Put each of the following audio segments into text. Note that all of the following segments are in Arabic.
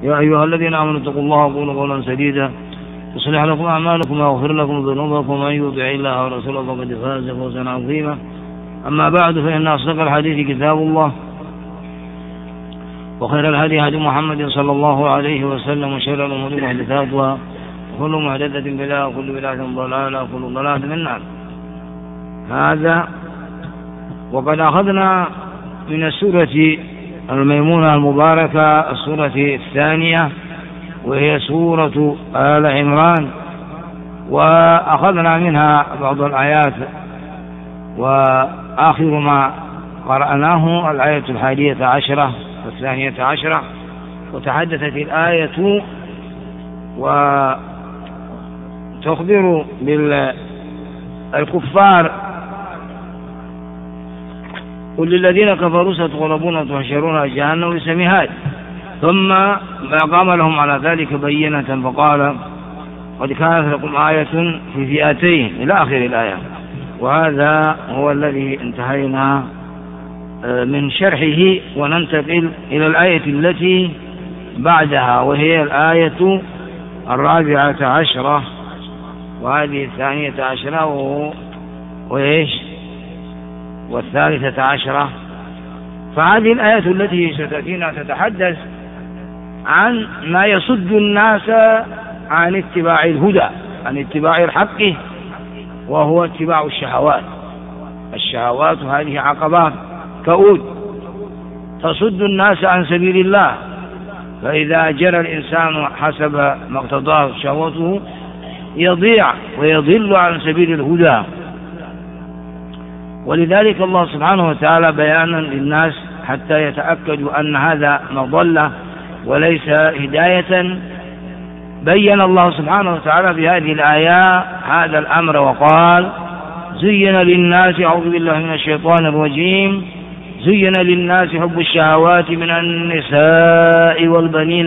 يا أيها الذين آمنوا اتقوا الله وقولوا قولا سديدا يصلح لكم أعمالكم ويغفر لكم ذنوبكم ومن يطع الله ورسوله فقد فاز فوزا عظيما. أما بعد، فإن أصدق الحديث كتاب الله، وخير الهدي هدي محمد صلى الله عليه وسلم، وشر الأمور محدثاتها، وكل محدثة بدعة، وكل بدعة ضلالة، وكل ضلالة في النار. هذا وقد أخذنا من السورة الميمونة المباركة السورة الثانية، وهي سورة آل عمران، وأخذنا منها بعض الآيات، وآخر ما قرأناه الآية 11 و12، وتحدثت الآية وتخبر بالكفار: قل للذين كفروا ستغلبون وتحشرون جهنم بسمهاد. ثم ما قام لهم على ذلك بينة فقال: قد كانت لكم آية في فئتين، إلى آخر الآية. وهذا هو الذي انتهينا من شرحه، وننتقل إلى الآية التي بعدها، وهي الآية 14، وهذه 12 وإيش و13. فهذه الآية التي ستأتينا تتحدث عن ما يصد الناس عن اتباع الهدى، عن اتباع الحق، وهو اتباع الشهوات. الشهوات هذه عقبات كؤود تصد الناس عن سبيل الله، فإذا جرى الإنسان حسب ما اقتضاه شهوته يضيع ويضل عن سبيل الهدى. ولذلك الله سبحانه وتعالى بيانا للناس حتى يتأكدوا أن هذا مضلة وليس هداية، بين الله سبحانه وتعالى في هذه الآية هذا الأمر وقال: زين للناس، أعوذ بالله من الشيطان الرجيم، زين للناس حب الشهوات من النساء والبنين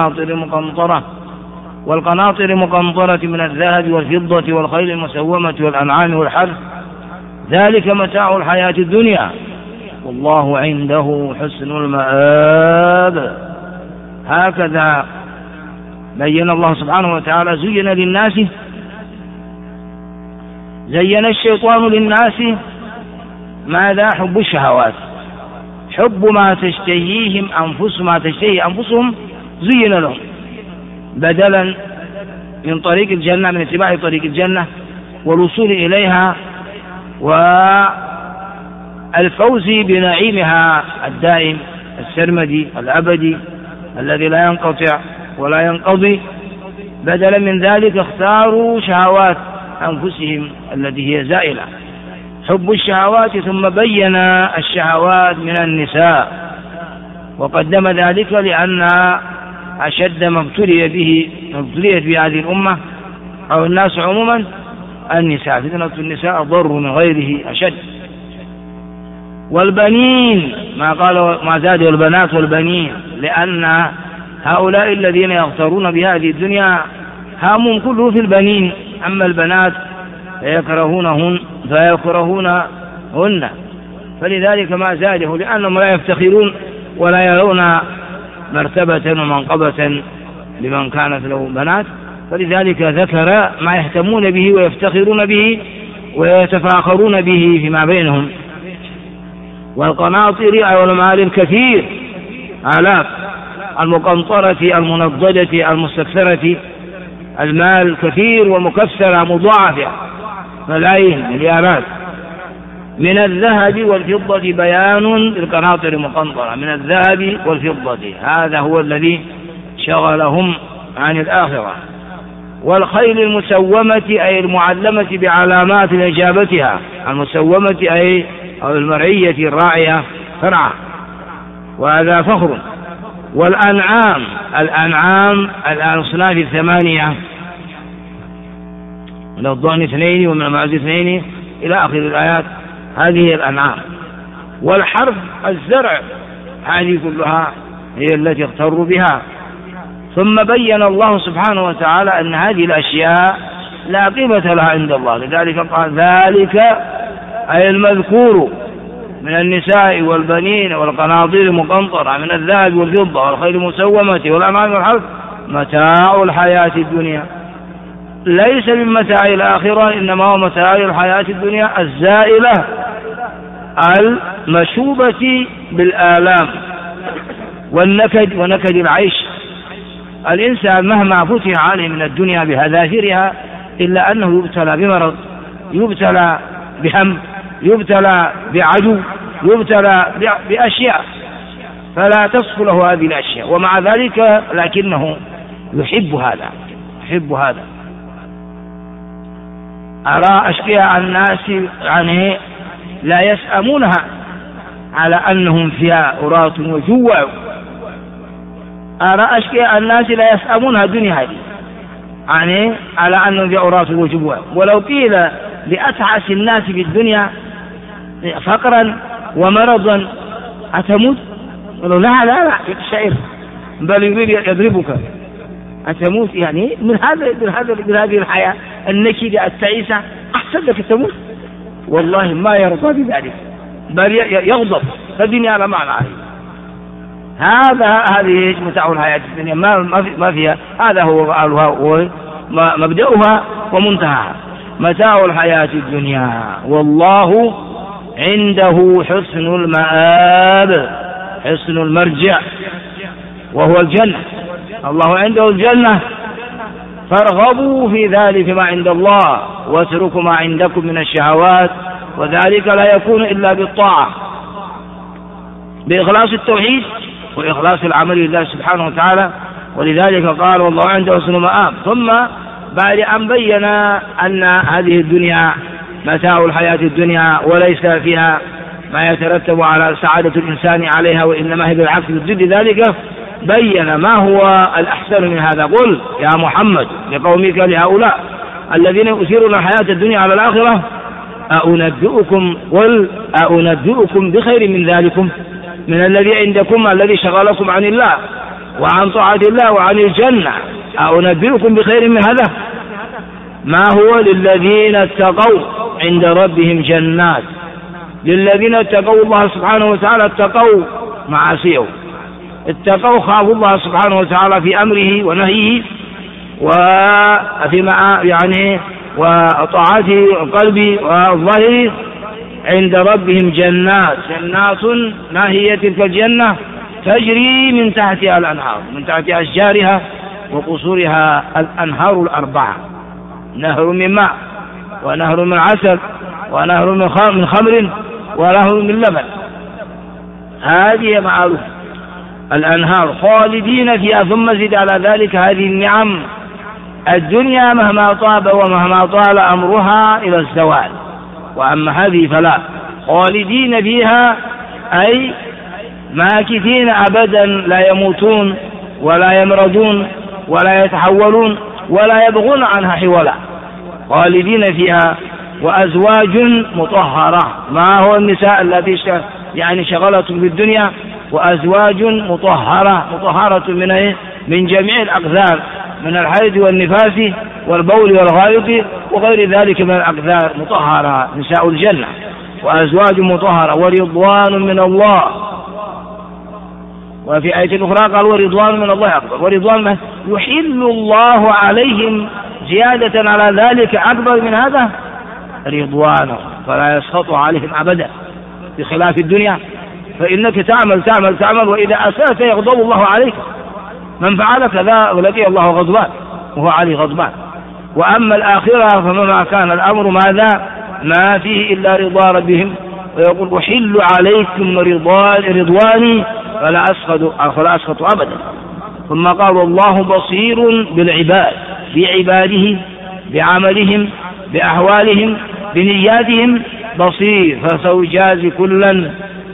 والقناطر المقنطرة من الذهب والفضة والخيل المسومة والأنعام والحرث، ذلك متاع الحياة الدنيا والله عنده حسن المآب. هكذا بين الله سبحانه وتعالى: زين الشيطان للناس ماذا؟ حب الشهوات، حب ما تشتهيه أنفسهم زين لهم، بدلا من طريق الجنة، من اتباع طريق الجنة والوصول إليها والفوز بنعيمها الدائم السرمدي الأبدي الذي لا ينقطع ولا ينقضي. بدلا من ذلك اختاروا شهوات أنفسهم التي هي زائلة، حب الشهوات، ثم بين الشهوات من النساء، وقدم ذلك لأن أشد ما ابتليت به هذه الأمة أو الناس عموما النساء، فتنة النساء ضر من غيره أشد. والبنين ما زاد والبنات والبنين، لأن هؤلاء الذين يغترون بهذه الدنيا هامهم كله في البنين، أما البنات فيكرهونهن، فلذلك ما زاده، لأنهم لا يفتخرون ولا يرون مرتبة ومنقبة لمن كانت له بنات، فلذلك ذكر ما يهتمون به ويفتخرون به ويتفاخرون به فيما بينهم. والقناطر أو المال الكثير، آلاف، المقنطرة المنضدة المستكثرة، المال كثير ومكثرة مضاعفة، ملايين مليارات. من الذهب والفضة، بيان القناطر المقنطرة من الذهب والفضة، هذا هو الذي شغلهم عن الآخرة. والخيل المسومة أي المعلمة بعلامات إجابتها، المسومة أي أو المرعية الراعية فرعة، وهذا فخر. والأنعام، الأصناف 8، من الضأن 2 ومن المعز 2 إلى آخر الآيات، هذه الأنعام. والحرث الزرع، هذه كلها هي التي اغتروا بها. ثم بين الله سبحانه وتعالى أن هذه الأشياء لا قيمة لها عند الله، لذلك قال: ذلك أي المذكور من النساء والبنين والقناطير المقنطرة من الذهب والفضة والخيل المسومة والأنعام والحرث متاع الحياة الدنيا ليس من متاع الآخرة، إنما هو متاع الحياة الدنيا الزائلة المشوبة بالآلام والنكد ونكد العيش. الإنسان مهما فتح عليه من الدنيا بهذافيرها إلا أنه يبتلى بمرض، يبتلى بهم، يبتلى بعدو، يبتلى بأشياء فلا تصف له هذه الأشياء، ومع ذلك لكنه يحب هذا. أرى أشقياء الناس يعني لا يسأمونها على أنهم فيها أراة وجوع. أرى أشقياء الناس لا يسأمونها الدنيا هذه يعني على أنهم فيها أراة وجوع. ولو قيل لأتعس الناس في الدنيا فقرا ومرضا أتموت؟ قالوا لا شعر بل يريد يضربك أتموت يعني من هذه الحياة النكدة التعيسة أحسن لك تموت. والله ما يرضى بذلك بل يغضب. فالدنيا على معنى هذه متاع الحياة الدنيا ما فيها. هذا هو مبدأها ومنتهاها متاع الحياة الدنيا، والله عنده حسن المآب حسن المرجع وهو الجنة. الله عنده الجنة فارغبوا في ذلك ما عند الله واتركوا ما عندكم من الشهوات، وذلك لا يكون إلا بالطاعة بإخلاص التوحيد وإخلاص العمل لله سبحانه وتعالى. ولذلك قال والله عنده حسن المآب، ثم بعد أن بين أن هذه الدنيا متاع الحياة الدنيا وليس فيها ما يترتب على سعادة الإنسان عليها وإنما هي بالعكس ضد ذلك، بين ما هو الأحسن من هذا. قل يا محمد لقومك لهؤلاء الذين يؤثرون الحياة الدنيا على الآخرة أنبئكم بخير من ذلكم من الذي عندكم الذي شغلكم عن الله وعن طاعة الله وعن الجنة. أنبئكم بخير من هذا ما هو للذين اتقوا عند ربهم جنات. للذين اتقوا الله سبحانه وتعالى اتقوا معاصيه، اتقوا خافوا الله سبحانه وتعالى في أمره ونهيه وفي يعني وطاعته القلب والظاهر. عند ربهم جنات ناهية تلك الجنة تجري من تحتها الأنهار، من تحت أشجارها وقصورها الأنهار الأربعة، نهر من ماء ونهر من عسل ونهر من خمر ونهر من لبن. هذه معروف الأنهار خالدين فيها. ثم زد على ذلك هذه النعم الدنيا مهما طاب ومهما طال أمرها إلى الزوال، وأما هذه فلا، خالدين فيها أي ماكثين أبدا لا يموتون ولا يمرضون ولا يتحولون ولا يبغون عنها حولا، خالدين فيها. وأزواج مطهرة، ما هو النساء التي يعني شغلتهم في الدنيا، وأزواج مطهرة من جميع الأقذار، من الحيض والنفاس والبول والغائط وغير ذلك من الأقذار، مطهرة نساء الجنة. وأزواج مطهرة ورضوان من الله. وفي آية أخرى قال ورضوان من الله أكبر. ورضوان يحل الله عليهم زيادة على ذلك أكبر من هذا رضوانه، فلا يسخط عليهم أبدا، بخلاف الدنيا فإنك تعمل وإذا أسأت يغضب الله عليك. من فعل كذا ولقي الله غضبان وهو عليه غضبان. وأما الآخرة فمما كان الأمر ماذا؟ ما فيه إلا رضا ربهم، ويقول أحل عليكم رضواني فلا أسخط أبدا. ثم قال الله بصير بالعباد، بعباده، بعملهم، بأحوالهم، بنياتهم بصير، فسيجازي كلا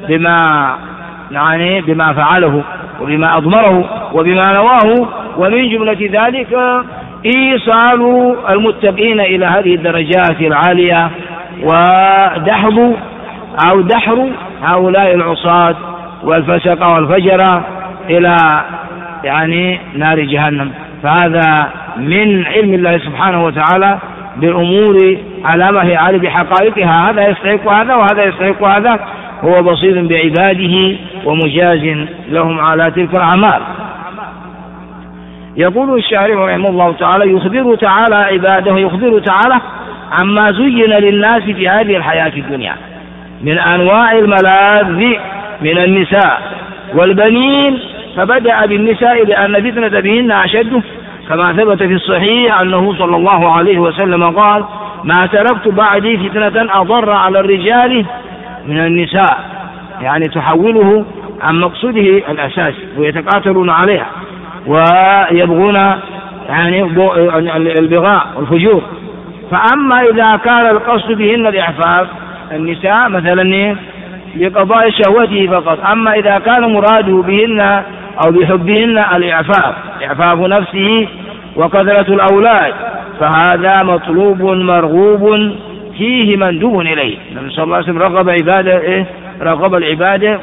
بما فعله وبما أضمره وبما نواه. ومن جملة ذلك إيصال المتقين إلى هذه الدرجات العالية ودحر هؤلاء العصاة والفسق والفجر إلى نار جهنم. فهذا من علم الله سبحانه وتعالى بالأمور على ما هي على بحقائقها، هذا يستحق هذا وهذا يستحق هذا، هو بصير بعباده ومجاز لهم على تلك الأعمال. يقول الشارع رحمه الله تعالى: يخبر تعالى عباده، يخبر تعالى عما زين للناس في هذه الحياة الدنيا من أنواع الملاذ من النساء والبنين، فبدأ بالنساء لأن فتنة بهن أشد، كما ثبت في الصحيح أنه صلى الله عليه وسلم قال: ما تركت بعدي فتنة أضر على الرجال من النساء، يعني تحوله عن مقصوده الأساسي ويتقاتلون عليها ويبغون يعني البغاء والفجور. فأما إذا كان القصد بهن الإعفاف النساء مثلا لقضاء شهوته فقط، أما إذا كان مراده بهن أو بحبهن الإعفاف، إعفاف نفسه وكثرة الأولاد، فهذا مطلوب مرغوب فيه مندوب إليه. النبي صلى الله عليه وسلم رغب العبادة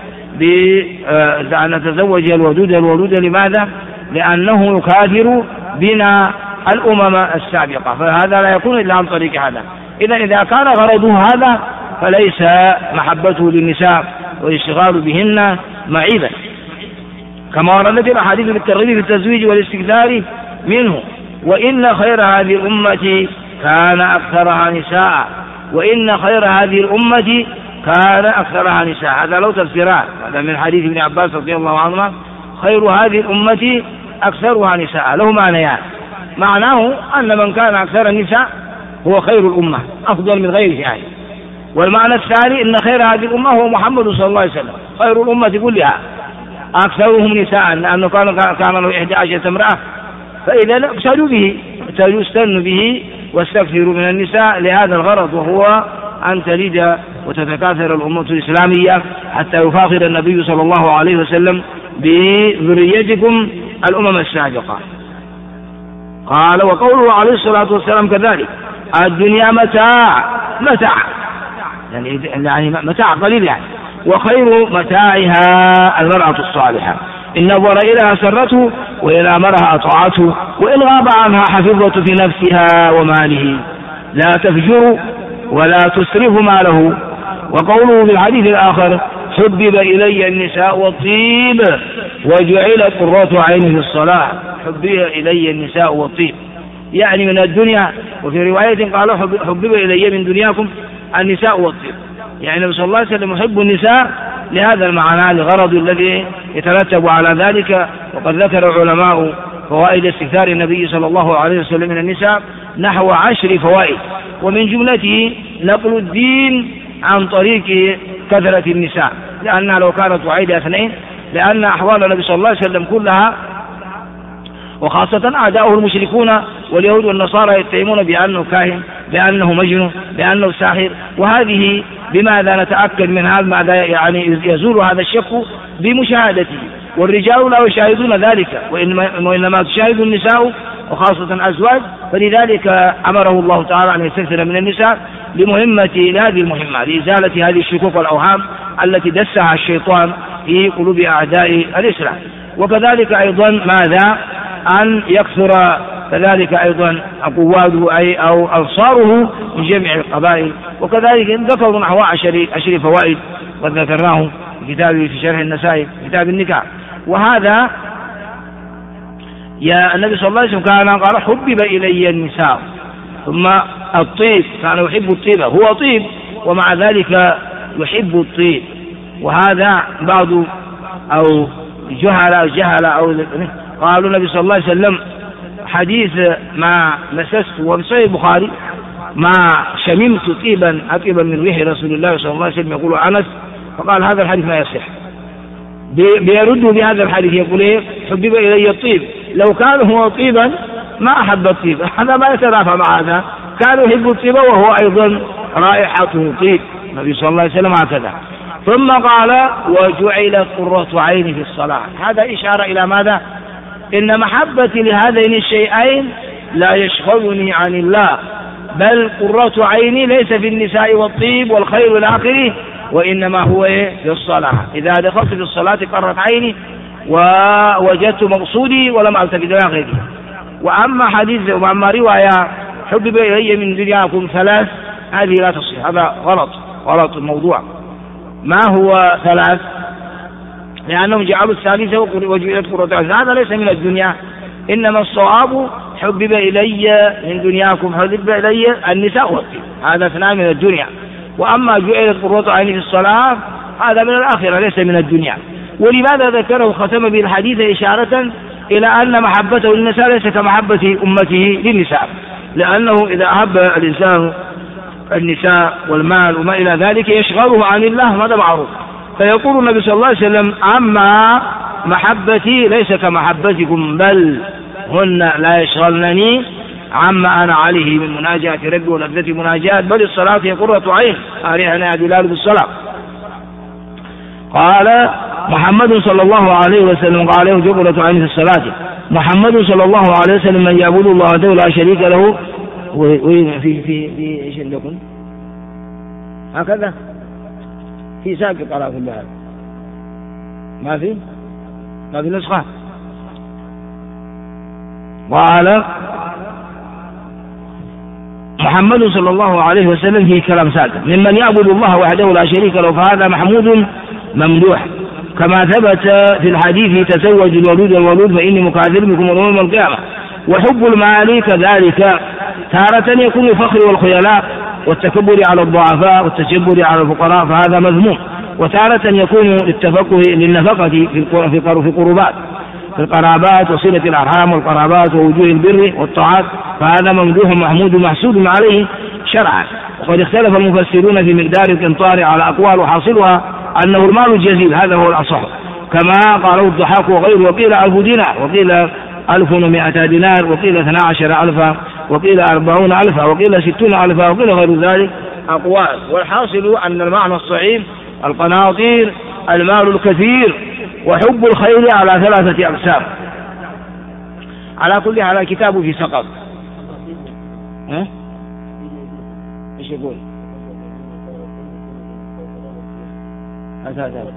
بأن نتزوج الودود. لماذا؟ لأنه يكاثر بنا الأمم السابقة، فهذا لا يكون إلا عن طريق هذا. إذا كان غرضه هذا فليس محبته للنساء والاشتغال بهن معيبا، كما وردت الأحاديث بالترغيب في التزويج والاستكثار منه: وإن خير هذه الأمة كان أكثرها نساء، وإن خير هذه الأمة كان أكثرها نساء. هذا لو تفسيران، هذا من حديث ابن عباس رضي الله عنهما: خير هذه الأمة أكثرها نساء، له معنيان: معناه أن من كان أكثر النساء هو خير الأمة أفضل من غيره يعني. والمعنى الثاني أن خير هذه الأمة هو محمد صلى الله عليه وسلم، خير الأمة كلها أكثرهم نساء، لأنه كان له 11 امرأة، فإذا اقتدوا به يستن به واستكثروا من النساء لهذا الغرض، وهو أن تلد وتتكاثر الأمة الإسلامية حتى يفاخر النبي صلى الله عليه وسلم بذريتكم الأمم السابقة. قال: وقوله عليه الصلاة والسلام كذلك: الدنيا متاع يعني متاع قليل يعني، وخير متاعها المرأة الصالحة، إن نظر إليها سرته وإن أمرها أطاعته، وإن غاب عنها حفظت في نفسها وماله، لا تفجر ولا تسرف ماله. وقوله في الحديث الآخر: حبب إلي النساء والطيب وجعلت قرة عيني في الصلاة. حبب إلي النساء والطيب يعني من الدنيا، وفي رواية قالوا: حبب إلي من دنياكم النساء والطيب، يعني النبي صلى الله عليه وسلم يحب النساء لهذا المعنى، لغرض الذي يترتب على ذلك. وقد ذكر العلماء فوائد استكثار النبي صلى الله عليه وسلم من النساء نحو 10 فوائد، ومن جملته نقل الدين عن طريق كثرة النساء، لأنها لو كانت واحدة 2، لأن أحوال النبي صلى الله عليه وسلم كلها وخاصة أعداؤه المشركون واليهود والنصارى يتهمون بأنه كاهن، بأنه مجنون، بأنه ساحر. وهذه بماذا نتأكد من هذا؟ ماذا يعني يزول هذا الشك؟ بمشاهدته، والرجال لا يشاهدون ذلك، وإنما تشاهد النساء وخاصة الأزواج. فلذلك أمره الله تعالى أن يستكثر من النساء لهذه المهمة، لإزالة هذه الشكوك والأوهام التي دسها الشيطان في قلوب أعداء الإسلام. وكذلك أيضا ماذا؟ أن يكثر كذلك أيضا قواده أو أنصاره من جميع القبائل. وكذلك ذكروا نحو 10 فوائد قد ذكرناه في كتابه في شرح النسائي كتاب النكاح. وهذا يا النبي صلى الله عليه وسلم كان قال: حبب إلي النساء، ثم الطيب، كان يحب الطيب، هو طيب ومع ذلك يحب الطيب. وهذا بعض أو جهل أو قالوا النبي صلى الله عليه وسلم حديث ما مسست، وفي صحيح البخاري: ما شممت طيبا أطيبا من ريح رسول الله صلى الله عليه وسلم. يقول أنس، فقال هذا الحديث ما يصح، بيردوا بهذا الحديث، يقول إيه؟ حبب إلي الطيب، لو كان هو طيبا ما أحب الطيب، هذا ما يتنافى مع هذا، كان يحب الطيب وهو أيضا رائحته طيب، النبي صلى الله عليه وسلم هكذا. ثم قال: وجعلت قرة عيني في الصلاة. هذا إشارة إلى ماذا؟ إن محبتي لهذين الشيئين لا يشغلني عن الله، بل قرة عيني ليس في النساء والطيب والخير الآخر، وإنما هو في الصلاة. إذا دخلت في الصلاة قرت عيني ووجدت مقصودي ولم ألتفت إلى غيره. وأما رواية حبب إلي من دنياكم 3، هذه لا تصح، هذا غلط الموضوع. ما هو ثلاث؟ لأنهم جعلوا الثالثة وجعلت قرة عين. هذا ليس من الدنيا، إنما الصواب حبب إلي من دنياكم حبب إلي النساء والطيب، هذا اثنان من الدنيا. وأما جعلت قرة عين في الصلاة هذا من الآخرة ليس من الدنيا. ولماذا ذكره ختم به الحديث إشارة إلى أن محبته للنساء ليس كمحبة أمته للنساء، لأنه إذا أحب الإنسان النساء والمال وما إلى ذلك يشغله عن الله، هذا معروف. فيقول النبي صلى الله عليه وسلم: أما محبتي ليس كمحبتكم، بل هن لا يشغلنني عما أنا عليه من مناجاة ربي ولذة مناجاة، بل الصلاة هي قرة عين، أريحنا يا بلال بالصلاة. قال محمد صلى الله عليه وسلم قال له جبلة عين في الصلاة. محمد صلى الله عليه وسلم من يعبد الله وحده لا شريك له. في ايش عندكم؟ هكذا في ساقط على كل هذا، ما في نسخة. قال محمد صلى الله عليه وسلم في كلام ساقط: ممن يعبد الله وحده لا شريك له، فهذا محمود ممدوح، كما ثبت في الحديث: تزوج الولود والولود فإني مكاثر بكم يوم القيامة. وحب المال كذلك تارة يكون الفخر والخيلاء والتكبر على الضعفاء والتجبر على الفقراء، فهذا مذموم. وتارة يكون للنفقة في قربات في القرابات وصلة الأرحام والقرابات ووجوه البر والطاعات، فهذا ممدوح محمود محسود عليه شرعا. وقد اختلف المفسرون في مقدار القنطار على أقوال، وحاصلها أنه المال الجزيل، هذا هو الأصح، كما قاله الضحاك وغيره. وقيل 1000 دينار، وقيل 1100 دينار، وقيل 12,000، وقيل 40,000، وقيل 60,000، وقيل غير ذلك أقوال. والحاصل أن المعنى الصحيح القناطير، المال الكثير. وحب الخير على 3 أقسام. على كل حال الكتاب في سقط. ايش يقول؟ هذا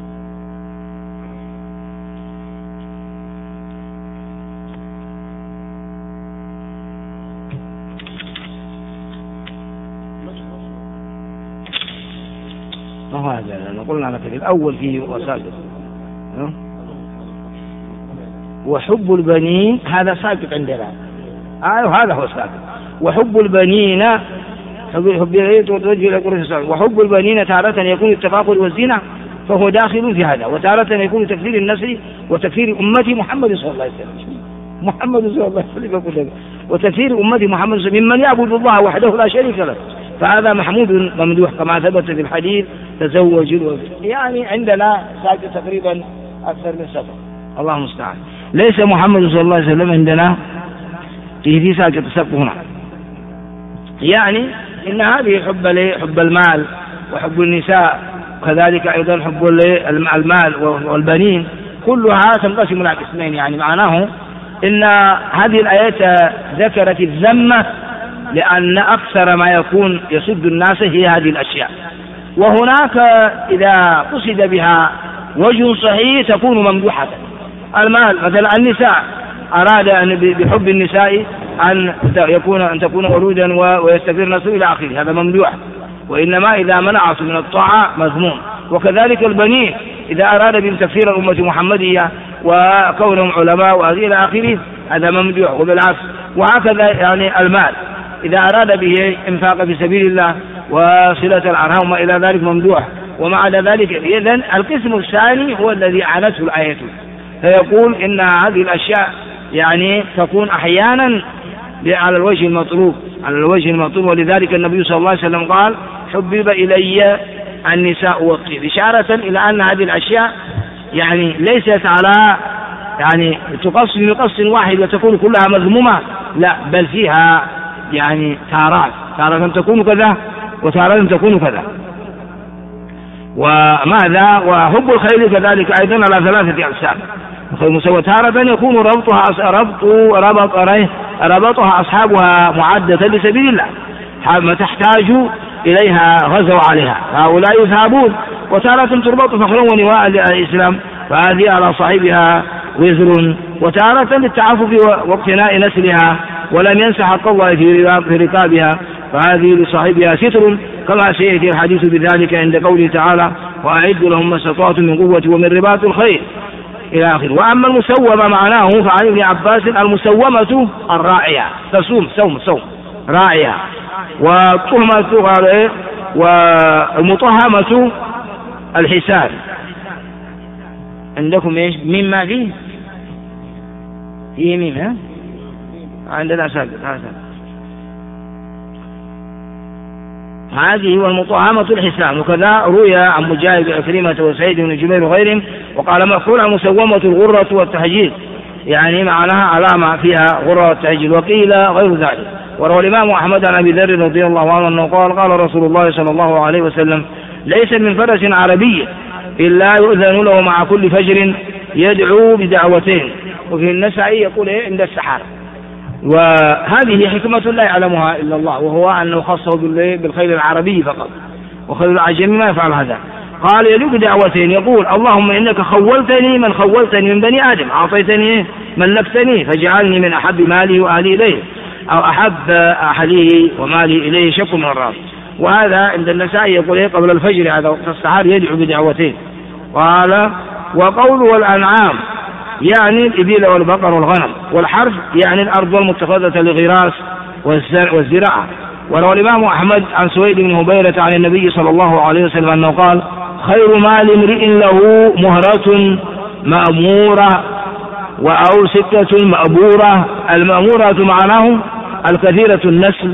ما هو هذا؟ قلنا لك في الأول فيه وساقط. وحب البنين هذا ساقط عندنا، هذا هو ساقط. وحب البنين وحب البنين تارة يكون التفاخر والزنا، فهو داخل في هذا. وتارة يكون تكثير النسل وتكثير أمة محمد صلى الله عليه وسلم، محمد صلى الله عليه وسلم، وتكثير أمة محمد صلى الله عليه وسلم ممن يعبد الله وحده لا شريك له، فهذا محمود ممدوح، كما ثبت في الحديث: تزوج الولد. يعني عندنا ساقط تقريبا أكثر من 7. الله المستعان. ليس محمد صلى الله عليه وسلم عندنا في ساقط 7 هنا. يعني إن هذه حب المال وحب النساء، كذلك أيضا حب المال والبنين، كلها تنقسم إلى قسمين. يعني معناه إن هذه الآيات ذكرت الذمة، لأن أكثر ما يكون يصد الناس هي هذه الأشياء. وهناك إذا قصد بها وجه صحيح تكون ممدوحة. المال مثلا، النساء أراد أن بحب النساء أن تكون ولودا ويستكثر نسل إلى آخره، هذا ممدوح. وإنما إذا منعت من الطاعة مذموم. وكذلك البنين إذا أراد بهم تكثير الأمة محمدية وكونهم علماء وإلى آخره، هذا ممدوح. وبالعكس. وهكذا يعني المال إذا أراد به إنفاق في سبيل الله وصلة الأرحام وما إلى ذلك ممدوح. ومع ذلك إذن القسم الثاني هو الذي أعنته الآية، فيقول إن هذه الأشياء يعني تكون أحيانا على الوجه المطلوب، ولذلك النبي صلى الله عليه وسلم قال: حبب إلي النساء والطيب، إشارة إلى أن هذه الأشياء يعني ليست على يعني تقص بقص واحد وتكون كلها مذمومة، لا، بل فيها يعني تارة تكون كذا وتارة تكون كذا. وماذا؟ وحب الخير كذلك أيضا على 3 أقسام. تارة يكون ربطها أصحابها معدة لسبيل الله، ما تحتاج إليها غزوا عليها، هؤلاء يذهبون. وتارة تربط فخرا ونواء للإسلام، فهذه على صاحبها وزر. وتارة للتعفف واقتناء نسلها ولم ينس حق الله في ركابها، فهذه لصاحبها ستر، كما سيأتي الحديث بذلك عند قوله تعالى: وأعدوا لهم ما استطعتم من قوة ومن رباط الخيل إلى آخره. وأما المسومة معناه فعن ابن عباس المسومة الراعية، تصوم صوم راعية، والطهمة قال إيه، والمطهمة الحسان. عندكم إيش ميم؟ ما فيه ميم، ها عندنا ساكت. هذه والمطهمة الحسان. وكذا روي عن مجاهد وعكرمة وسعيد بن جبير وغيرهم وقال مأخول عن مسومة الغرة والتهجيل، يعني معناها علامة فيها غرة والتهجيل، وقيل غير ذلك. وروى الإمام أحمد عن أبي ذر رضي الله عنه أنه قال رسول الله صلى الله عليه وسلم ليس من فرس عربي إلا يؤذن له مع كل فجر يدعو بدعوتين. وفي النسائي يقول إيه عند السحر. وهذه حكمة لا يعلمها إلا الله، وهو أنه خصه بالخيل العربي فقط، وخيل العجمي ما يفعل هذا. قال يدعو بدعوتين، يقول اللهم إنك خولتني من خولتني من بني آدم، أعطيتني ملكتني، فاجعلني من أحب مالي وأهلي إليه، أو أحب أهليه ومالي إليه، شك من الراس. وهذا عند النسائي يقول إيه قبل الفجر، هذا وقت السحر يدعو بدعوتين. قال وقول والأنعام يعني الإبل والبقر والغنم، والحرث يعني الأرض المتخذة للغراس والزراعة. وروى الإمام أحمد عن سويد بن هبيرة عن النبي صلى الله عليه وسلم أنه قال خير مال امرئ له مهرة مأمورة أو سكة مأبورة. المأمورة معناه الكثيرة النسل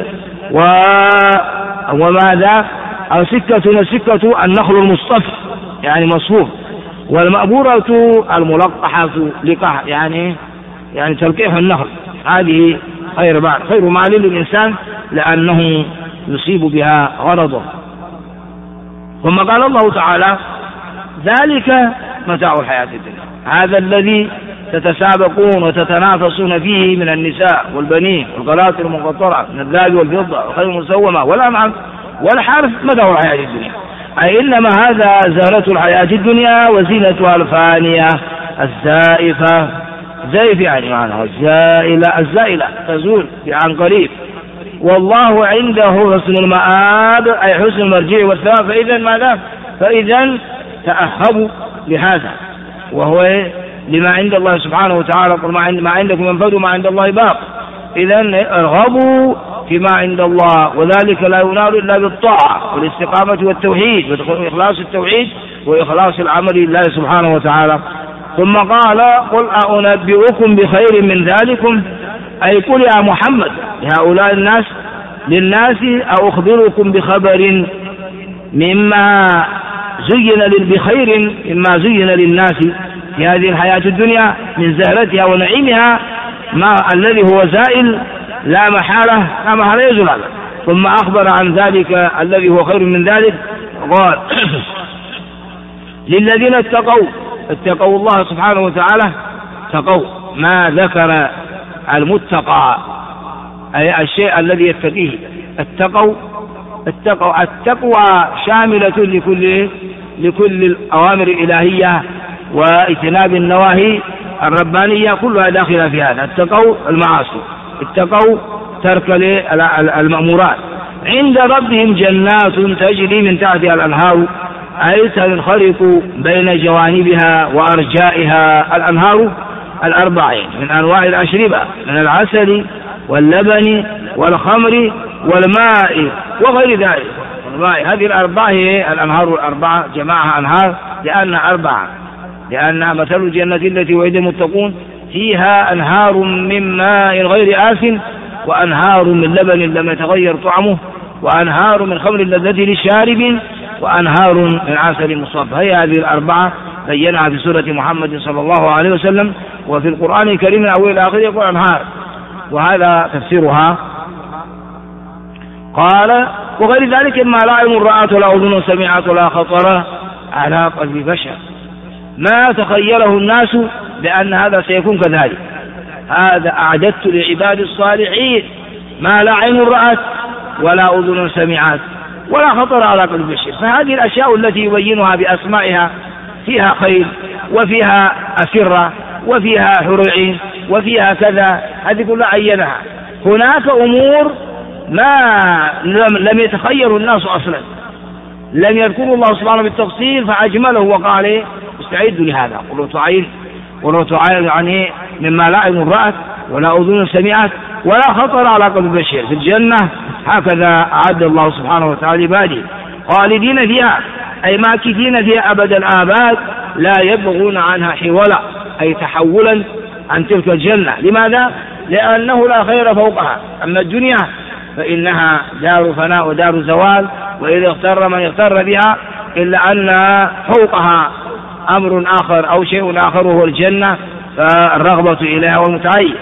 وماذا، أو السكة النخل المصطف يعني مصفوف، والمأبورة الملقحة لقاح يعني تلقيح النخل. هذه خير مال للإنسان لأنه يصيب بها غرضه. ثم قال الله تعالى ذلك متاع الحياة الدنيا، هذا الذي تتسابقون وتتنافسون فيه من النساء والبنين والقناطر المقنطرة من الذهب والفضة والخيل المسومة والأنعام والحرث، متاع الحياة الدنيا، أي إنما هذا زهرة الحياة الدنيا وزينتها الفانية الزائفة. زائف يعني معناها الزائلة تزول عن قريب. والله عنده حسن المآب أي حسن المرجع والثواب. فإذا ماذا؟ فإذا تأهبوا لهذا، وهو لما عند الله سبحانه وتعالى، قل ما عندكم ينفد وما عند الله باق. إذا ارغبوا فيما عند الله، وذلك لا ينال إلا بالطاعة والاستقامة والتوحيد وإخلاص التوحيد وإخلاص العمل لله سبحانه وتعالى. ثم قال قل أنبئكم بخير من ذلكم، أي قل يا محمد لهؤلاء الناس للناس أخبركم بخبر مما زين للناس في هذه الحياة الدنيا من زهرتها ونعيمها، ما الذي هو زائل لا محالة يزول هذا. ثم أخبر عن ذلك الذي هو خير من ذلك، قال للذين اتقوا الله سبحانه وتعالى، اتقوا ما ذكر المتقى أي الشيء الذي يتقيه. التقوى شاملة لكل الأوامر الإلهية واجتناب النواهي الربانية، كلها داخلة في هذا. اتقوا المعاصي، اتقوا ترك المأمورات. عند ربهم جنات تجري من تحتها الأنهار، أي تنخرق بين جوانبها وأرجائها الأنهار الأربعين من أنواع الأشربة من العسل واللبن والخمر والماء وغير ذلك. هذه الأربعة هي الأنهار الأربعة، جماعة أنهار لأنها أربعة، لأن مثل الجنة التي وعد المتقون فيها أنهار من ماء غير آسن، وأنهار من لبن لم يتغير طعمه، وأنهار من خمر لذة للشارب، وأنهار من عسل مصفى. هي هذه الأربعة بينها في سورة محمد صلى الله عليه وسلم، وفي القرآن الكريم من أول إلى آخر يقول أنهار، وهذا تفسيرها. قال وغير ذلك ما لا عين رأت ولا أذن سمعت ولا خطر على قلب بشر، ما تخيله الناس بأن هذا سيكون كذلك. هذا أعددت لعباد الصالحين ما لا عين رأت ولا أذن سمعت ولا خطر على قلب بشر. فهذه الأشياء التي يبينها بأسمائها، فيها خير وفيها أسرة وفيها حرع وفيها كذا، هذه كلها عينها. هناك أمور ما لم يتخير الناس أصلا، لم يذكر الله سبحانه بالتفصيل فأجمله وقال إيه؟ استعدوا لهذا. قرة عين يعني مما لا عين رأت ولا أذن سمعت ولا خطر على قلب بشر في الجنة. هكذا أعد الله سبحانه وتعالى عباده خالدين فيها أي ماكثين فيها أبد الآباد لا يبغون عنها حولا أي تحولا عن تلك الجنة. لماذا؟ لأنه لا خير فوقها. أما الدنيا فإنها دار فناء ودار زوال، وإذا اغتر من اغتر بها إلا أن فوقها أمر آخر أو شيء آخر وهو الجنة، فالرغبة إليها والمتعين.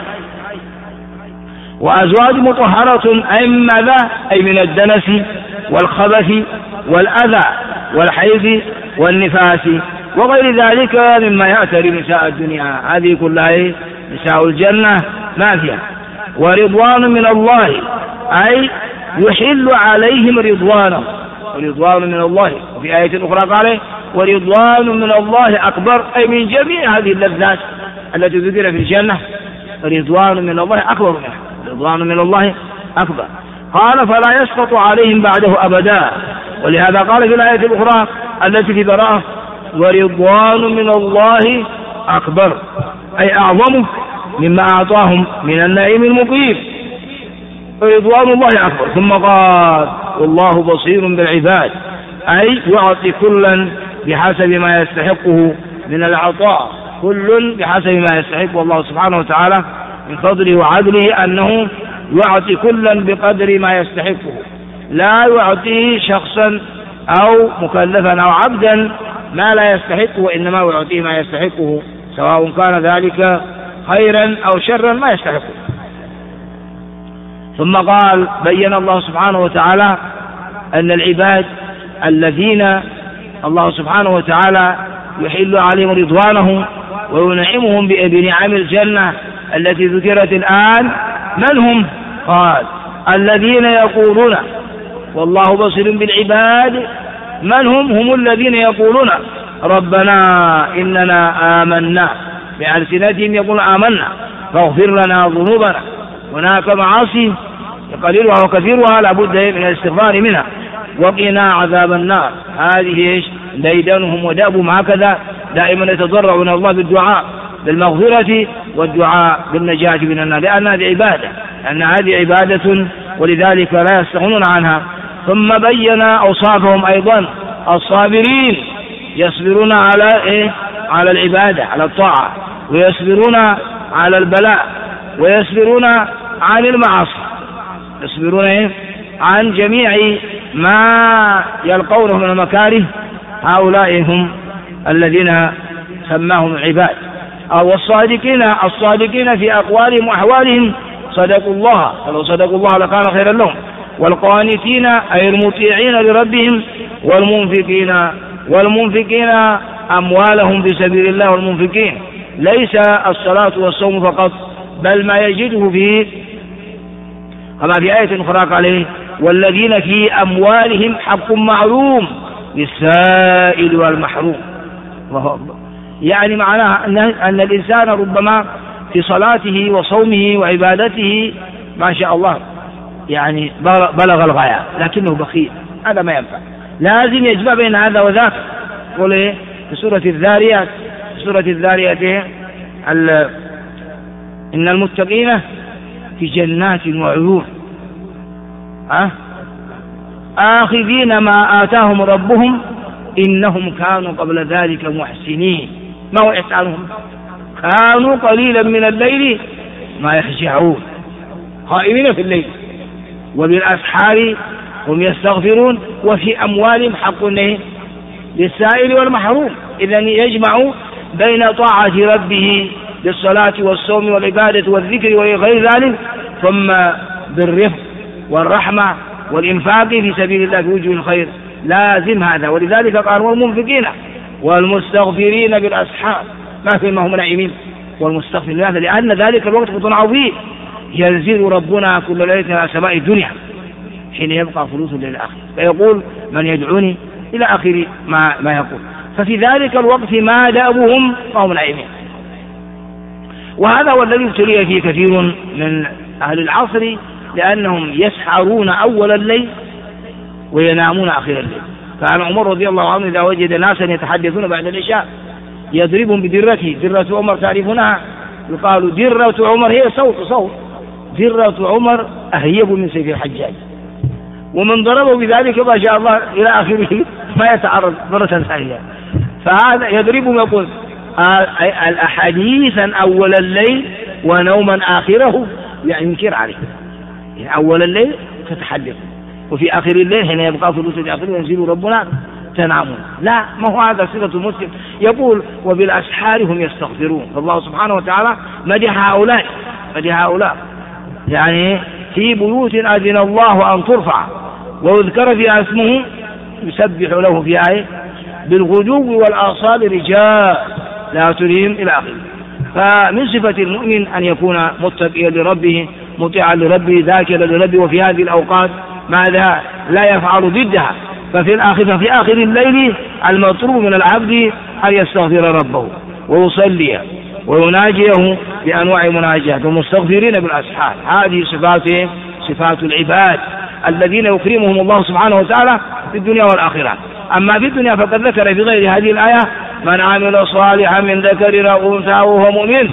وأزواج مطهرة أي ماذا؟ أي من الدنس والخبث والأذى والحيض والنفاس وغير ذلك مما يأتي نساء الدنيا. هذه كلها نساء الجنة ما فيها. ورضوان من الله أي يحل عليهم رضوانه، ورضوان من الله. وفي آية أخرى قال ورضوان من الله أكبر أي من جميع هذه اللذات التي ذكر في الجنة رضوان من الله أكبر منها، رضوان من الله أكبر. قال فلا يسقط عليهم بعده أبدا. ولهذا قال في الآية الأخرى التي في براءة ورضوان من الله أكبر أي أعظم مما أعطاهم من النعيم المقيم، رضوان الله أكبر. ثم قال والله بصير بالعباد أي يعطي كلا بحسب ما يستحقه من العطاء، كل بحسب ما يستحقه الله سبحانه وتعالى من فضله وعدله، أنه يعطي كلا بقدر ما يستحقه، لا يعطيه شخصا أو مكلفا أو عبدا ما لا يستحقه، وإنما يعطيه ما يستحقه سواء كان ذلك خيرا أو شرا ما يستحقه. ثم قال بين الله سبحانه وتعالى أن العباد الذين الله سبحانه وتعالى يحل عليهم رضوانه وينعمهم بنعم الجنة التي ذكرت الآن من هم؟ قال الذين يقولون والله بصير بالعباد. من هم؟ هم الذين يقولون ربنا إننا آمنا، بألسنتهم يقول آمنا فاغفر لنا ذنوبنا. هناك معاصي قليلها وكثيرها لابد من الاستغفار منها، وقنا عذاب النار. هذه ديدنهم ودابهم هكذا دائما يتضرعون الله بالدعاء بالمغفرة والدعاء بالنجاة من النار، لأن هذه عبادة، لأن هذه عبادة ولذلك لا يستغنون عنها. ثم بين أوصافهم أيضا الصابرين، يصبرون على العبادة على الطاعة، ويصبرون على البلاء، ويصبرون عن المعاصي، يصبرون عن جميع ما يلقونه من المكاره. هؤلاء هم الذين سماهم عباد. والصادقين في أقوالهم وأحوالهم صدقوا الله، فلو صدقوا الله لكان خيرا لهم. والقانتين أي المطيعين لربهم، والمنفقين أموالهم في سبيل الله. والمنفقين ليس الصلاة والصوم فقط، بل ما يجده فيه كما في آية أخرى قال والذين في أموالهم حق معلوم للسائل والمحروم. يعني معناها أن الإنسان ربما في صلاته وصومه وعبادته ما شاء الله يعني بلغ الغاية، لكنه بخيل، هذا ما ينفع. لازم يجمع بين هذا وذاك. يقول في سورة الذاريات إن المتقين في جنات وعيون آخذين ما آتاهم ربهم إنهم كانوا قبل ذلك محسنين. ما هو إحسانهم؟ كانوا قليلا من الليل ما يهجعون، قائمين في الليل، وبالأسحار هم يستغفرون، وفي أموالهم حق للسائل والمحروم. إذن يجمع بين طاعة ربه بالصلاة والصوم والعبادة والذكر وغير ذلك، ثم بالرفق والرحمة والإنفاق في سبيل الله في وجه الخير، لازم هذا. ولذلك قال والمنفقين والمستغفرين بالأسحار، ما فيما هم نائمين والمستغفرين، هذا لأن ذلك الوقت وقت عظيم ينزل ربنا كل ليلة على سماء الدنيا حين يبقى ثلث الليل الآخر، فيقول من يدعوني إلى آخر ما يقول. ففي ذلك الوقت ما دابهم فهم نائمين. وهذا هو الذي ابتلي فيه كثير من أهل العصر، لأنهم يسحرون أول الليل وينامون آخر الليل. كان عمر رضي الله عنه إذا وجد ناسا يتحدثون بعد العشاء يضربهم بدرته. درة عمر تعرفونها؟ يقال درة عمر هي صوت درة عمر أهيب من سيف الحجاج، ومن ضربه بذلك ما شاء الله إلى آخره ما يتعرض مرة ثانية. فهذا يضربهم يقول الأحاديث أول الليل ونوما آخره، يعني ينكر عليه. يعني أول الليل تتحدث، وفي آخر الليل حين يبقى ثلث آخر ينزل ربنا تنامون. لا، ما هو هذا صفة المسلم. يقول وبالأسحار هم يستغفرون. فالله سبحانه وتعالى مدح هؤلاء يعني في بيوت أذن الله أن ترفع ويذكر فيها اسمه يسبح له في آية بالغدو والآصال رجال لا تلهيهم إلى آخره. فمن صفة المؤمن أن يكون متقيا لربه مطيعا لربه ذاكرا لربه، وفي هذه الأوقات ماذا لا يفعل ضدها. ففي آخر الليل المطلوب من العبد أن يستغفر ربه ويصلي ويناجيه بأنواع مناجاة ومستغفرين بالأسحار. هذه صفات العباد الذين يكرمهم الله سبحانه وتعالى في الدنيا والآخرة. أما في الدنيا فقد ذكر في غير هذه الآية من عمل صالحا من ذكر أو أنثى وهو مؤمن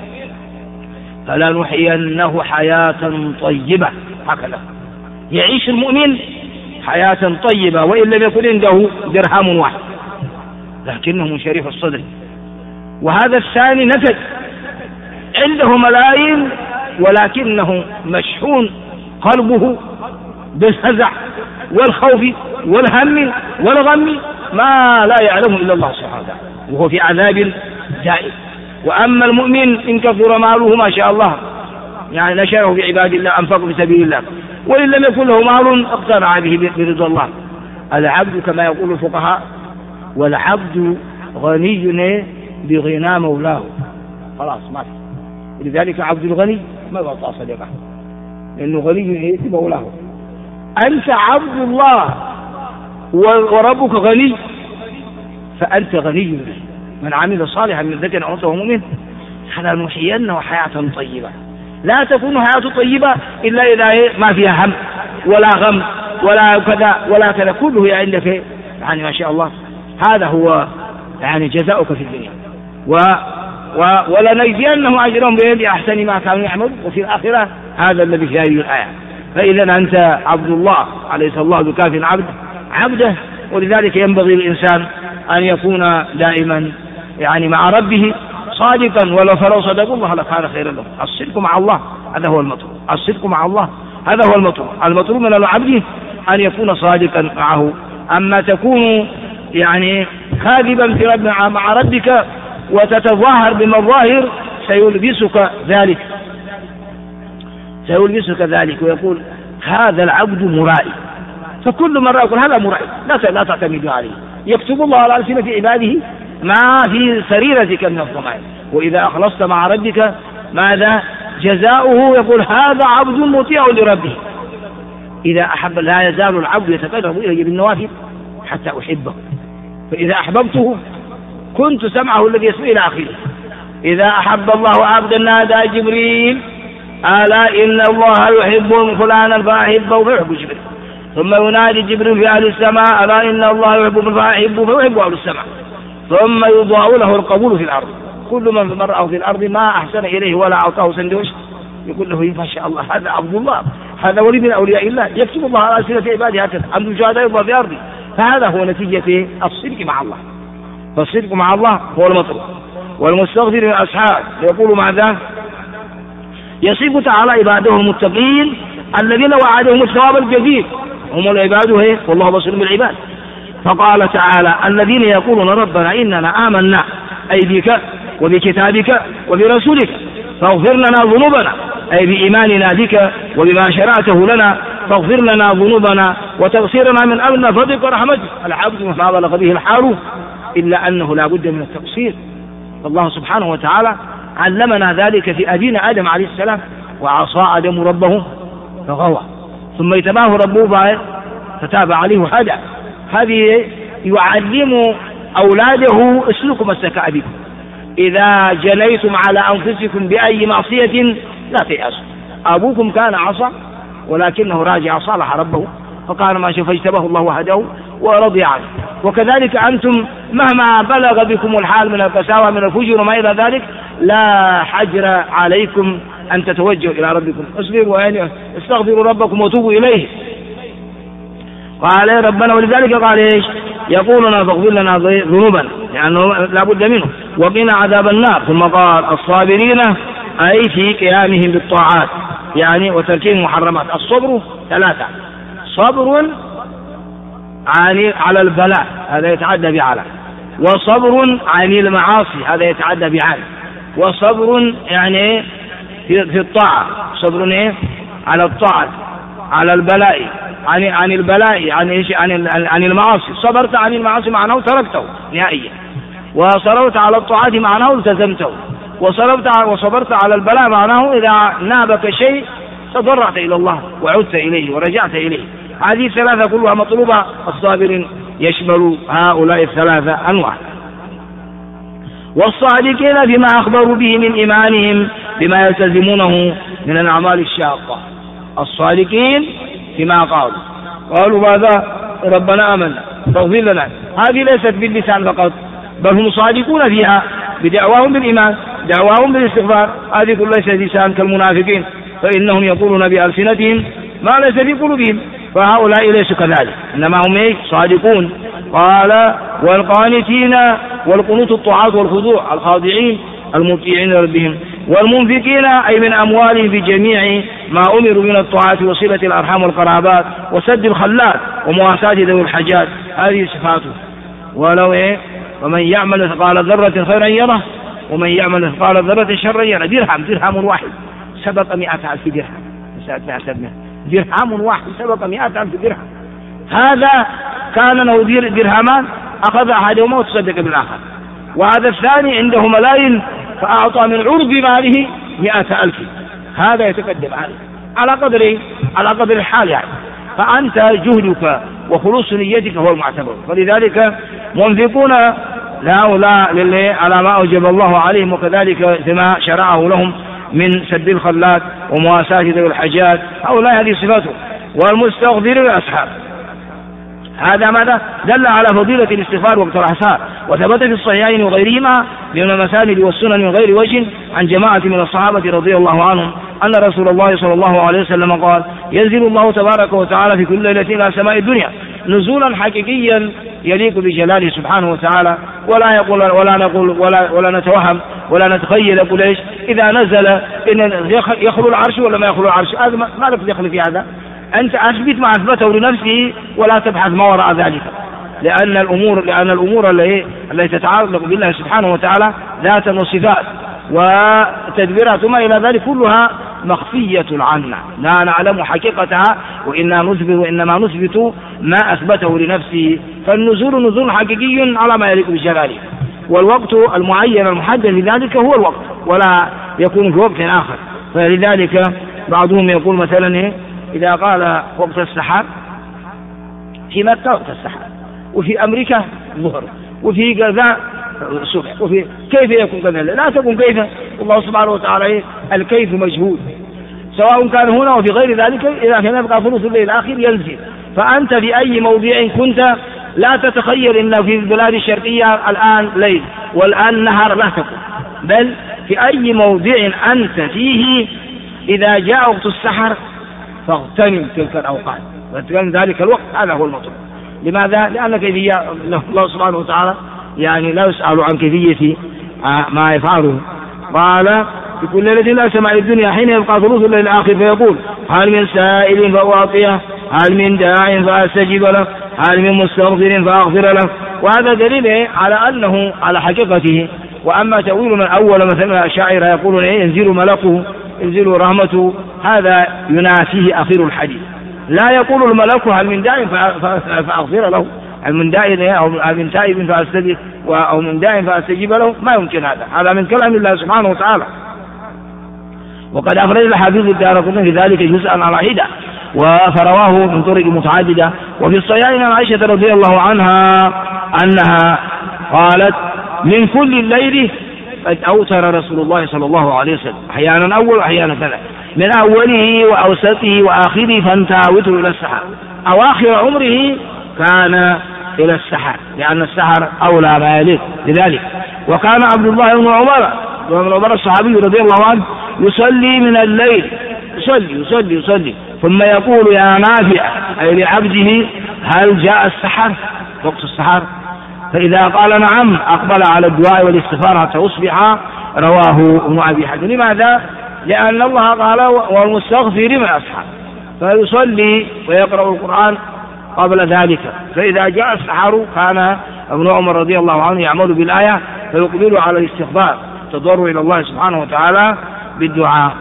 فلنحيينه حياة طيبة. هكذا يعيش المؤمن حياة طيبة وإن لم يكن عنده درهم واحد لكنه منشرح الصدر. وهذا الثاني نتج عنده ملايين ولكنه مشحون قلبه بالفزع والخوف والهم والغم ما لا يعلم إلا الله سبحانه وتعالى، وهو في عذاب دائم. وأما المؤمن إن كثر ماله ما شاء الله يعني نشره في عباد الله أنفق في سبيل الله، وإن لم يكن له مال اقتنع به برضا الله. العبد كما يقول الفقهاء والعبد غني بغنى مولاه، خلاص ما في. ولذلك عبد الغني ما يعطى صدقه لأنه غني بمولاه. أنت عبد الله وربك غني فأنت غني به. من عمل صالحا من ذكر أو أنثى وهو مؤمن فلنحيينه حياة طيبة. لا تكون حياة طيبة إلا إذا ما فيها هم ولا غم ولا كذا ولا كذا، كله عندك يعني ما شاء الله. هذا هو يعني جزاؤك في الدنيا ولنجزينهم أجرهم بأحسن ما كانوا يعملون وفي الآخرة. هذا الذي في هذه الآية. فإذا أنت عبد الله أليس الله بكاف عبده. ولذلك ينبغي للإنسان أن يكون دائما يعني مع ربه صادقا، ولو صدقوا الله لكان خيرا لهم. الصدق مع الله هذا هو المطلوب. الصدق مع الله هذا هو المطلوب من العبد أن يكون صادقا معه. أما تكون يعني كاذبا في مع ربك وتتظاهر بمظاهر سيلبسك ذلك ويقول هذا العبد مرائي. فكل مرة يقول هذا مرائي لا تعتمد عليه. يكتب الله على ألسنة عباده ما في سريرتك من الضمائر. وإذا أخلصت مع ربك ماذا جزاؤه؟ يقول هذا عبد مطيع لربه. إذا أحب لا يزال العبد يتقرب إلي بالنوافل حتى أحبه، فإذا أحببته كنت سمعه الذي يسمع إلى آخره. إذا أحب الله عبدا نادى جبريل ألا إن الله يحب فلانا فأحبه فيحب جبريل. ثم ينادي جبريل في أهل السماء ألا إن الله يحب فأحبه فيحب أهل السماء. ثم يضاع له القبول في الأرض. كل من مرأه في الأرض ما أحسن إليه ولا أعطاه سندويش يقول له ما شاء الله هذا عبد الله، هذا ولي من أولياء الله. يكتب الله على ألسنة عباده هكذا عنده شهادة يضع في أرضه. فهذا هو نتيجة الصدق مع الله. فالصدق مع الله هو المطلوب. والمستغفر من الأسحار يقول ماذا؟ يصف تعالى عباده المتقين الذين وعدهم الثواب الجزيل هم العباد والله بصير بالعباد. فقال تعالى الذين يقولون ربنا إننا آمنا أي بك وبكتابك وبرسولك فاغفر لنا ذنوبنا أي بإيماننا بك وبما شرعته لنا فاغفر لنا ذنوبنا وتغفرنا من أمرنا فضلك ورحمتك. العبد ما بلغ به الحال إلا أنه لا بد من التقصير. فالله سبحانه وتعالى علمنا ذلك في أبينا آدم عليه السلام وعصى آدم ربه فغوى ثم اجتباه ربه فتاب عليه وهدى. هذه يعلم أولاده اسلكوا مسلك أبيكم. إذا جنيتم على أنفسكم بأي معصية لا تيأسوا. أبوكم كان عصى ولكنه راجع صالح ربه فقال ما شاء فاجتباه الله وهداه ورضي عنه. وكذلك أنتم مهما بلغ بكم الحال من القساوة من الفجر وما إلى ذلك لا حجر عليكم أن تتوجهوا إلى ربكم، اصبروا استغفروا ربكم وتوبوا إليه. قال ربنا، ولذلك قال إيش؟ يقولنا فاغفر لنا ذنوبا، لأنه لا بد منه، وقنا عذاب النار. ثم قال الصابرين أي في قيامهم بالطاعات يعني وتركهم المحرمات. الصبر ثلاثة: صبر على البلاء هذا يتعدى بعلى، وصبر عن المعاصي هذا يتعدى بعن، وصبر يعني في الطاعة، صبر على الطاعة على البلاء عن البلاء عن المعاصي. صبرت عن المعاصي معناه تركته نهائيا، وصبرت على الطاعات معناه التزمته، وصبرت على البلاء معناه إذا نابك شيء تضرعت إلى الله وعدت إليه ورجعت إليه. هذه الثلاثة كلها مطلوبة. الصابر يشمل هؤلاء الثلاثة أنواع. والصادقين فيما أخبروا به من إيمانهم بما يلتزمونه من الأعمال الشاقة. الصادقين فيما قالوا ماذا؟ ربنا آمنا فاغفر لنا. هذه ليست باللسان فقط، بل هم صادقون فيها بدعواهم بالإيمان، دعواهم بالاستغفار. هذه كلها ليست لسان كالمنافقين، فإنهم يقولون بألسنتهم ما ليس في قلوبهم، فهؤلاء ليسوا كذلك، إنما هم صادقون. قال والقانتين، والقنوت الطاعات والخضوع، الخاضعين المطيعين لربهم. والمنفقين أي من أموالهم بجميع ما أمروا من الطاعات وصلة الأرحام والقرابات وسد الخلات ومواساة ذوي الحاجات. هذه صفاته. ولو ومن يعمل مثقال ذرة خيرا يره ومن يعمل مثقال ذرة شرا يره. درهم واحد سبق 100,000 درهم، درهم واحد سبق 100,000 درهم. هذا كان له درهمان أخذ أحدهما وتصدق بالآخر، وهذا الثاني عنده ملايين فأعطى من عرض ماله 100,000. هذا يتقدم على قدر الحال يعني. فأنت جهدك وخلوص نيتك هو المعتبر. فلذلك منفقون لهؤلاء على ما أوجب الله عليهم، وكذلك ما شرعه لهم من سد الخلات ومواساة ذوي الحاجات. هؤلاء هذه صفاتهم. والمستغفر الأسحار، هذا ماذا؟ دل على فضيلة الاستغفار وقت الأعسار. وثبت في الصحيحين وغيرهما من المساند والسنن من غير وجه عن جماعة من الصحابة رضي الله عنهم أن رسول الله صلى الله عليه وسلم قال: ينزل الله تبارك وتعالى في كل ليلة إلى سماء الدنيا نزولا حقيقيا يليق بجلاله سبحانه وتعالى، ولا يقول ولا نقول ولا نتوهم ولا نتخيل يقول ايش إذا نزل إن يخلو العرش ولا ما يخلو العرش. هذا ما لك دخل في هذا. أنت أثبت ما أثبته لنفسه ولا تبحث ما وراء ذلك، لأن الأمور التي تتعلق بالله سبحانه وتعالى ذاتا وصفات وتدبيرات وما إلى ذلك كلها مخفية عنا لا نعلم حقيقتها، وإنما نثبت ما أثبته لنفسه. فالنزول نزول حقيقي على ما يليق بجلاله، والوقت المعين المحدد لذلك هو الوقت ولا يكون في وقت آخر. فلذلك بعضهم يقول مثلا إذا قال وقت السحر في مكة وقت السحر، وفي أمريكا ظهر، وفي كذا الصبح، وفي كيف يكون كذا؟ لا تكون كيف. الله سبحانه وتعالى الكيف مجهول، سواء كان هنا وفي غير ذلك. إذا كان يبقى ثلث الليل الآخر ينزل. فأنت في أي موضع كنت لا تتخيل إن في البلاد الشرقية الآن ليل والآن نهار، لا تكون، بل في أي موضع أنت فيه إذا جاء وقت السحر فاغتنم تلك الأوقات واغتنم ذلك الوقت. هذا هو المطلوب. لماذا؟ لأن كيفية الله سبحانه وتعالى يعني لا يسأل عن كيفية ما يفعله. قال: في كل ليلة إلى سماء الدنيا حين يبقى ثلث الليل الآخر فيقول: هل من سائل فأعطيه، هل من داع فأستجيب له، هل من مستغفر فأغفر له. وهذا دليل على أنه على حقيقته. وأما تأويل من أول مثلا الشاعر يقولون ينزل ملكه ينزل رحمته، هذا ينافيه أخير الحديث. لا يقول الملك هل من داع فأغفر له، هل من داع أو من تائب فأستجيب أو من داع فأستجيب له، ما يمكن هذا من كلام الله سبحانه وتعالى. وقد أخرج الحافظ الدارقطني في ذلك جزءا على حدة وفرواه من طرق متعددة. وفي الصحيحين عن عائشة رضي الله عنها أنها قالت: من كل الليل قد أوتر رسول الله صلى الله عليه وسلم، أحيانا أول وأحيانا ثلاث، من أوله وأوسطه وآخره فانتهى وتر إلى السحر. أواخر عمره كان إلى السحر، لأن السحر أولى ما يليق لذلك. وكان عبد الله بن عمر الصحابي رضي الله عنه يصلي من الليل، يصلي ثم يقول يا نافع أي لعبده هل جاء السحر، وقت السحر؟ فإذا قال نعم أقبل على الدعاء والاستغفار حتى يصبح. رواه ابن أبي حاتم. لماذا؟ لأن الله قال والمستغفر من الأسحار، فيصلي ويقرأ القرآن قبل ذلك. فإذا جاء السحر كان ابن عمر رضي الله عنه يعمل بالآية فيقبل على الاستغفار، تضرع إلى الله سبحانه وتعالى بالدعاء.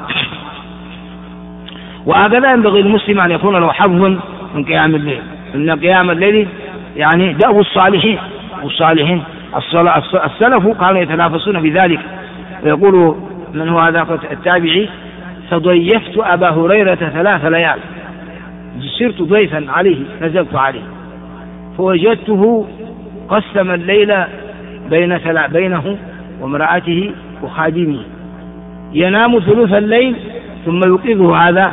وهكذا ينبغي المسلم أن يكون له حظ من قيام الليل، إن قيام الليل يعني دأب الصالحين. السلف كانوا يتنافسون بذلك، ويقول من هو هذا التابعي: فضيفت أبا هريرة 3 ليال، صرت ضيفا عليه، نزلت عليه فوجدته قسم الليل بينه وامرأته وخادمه، ينام ثلث الليل ثم يوقظه هذا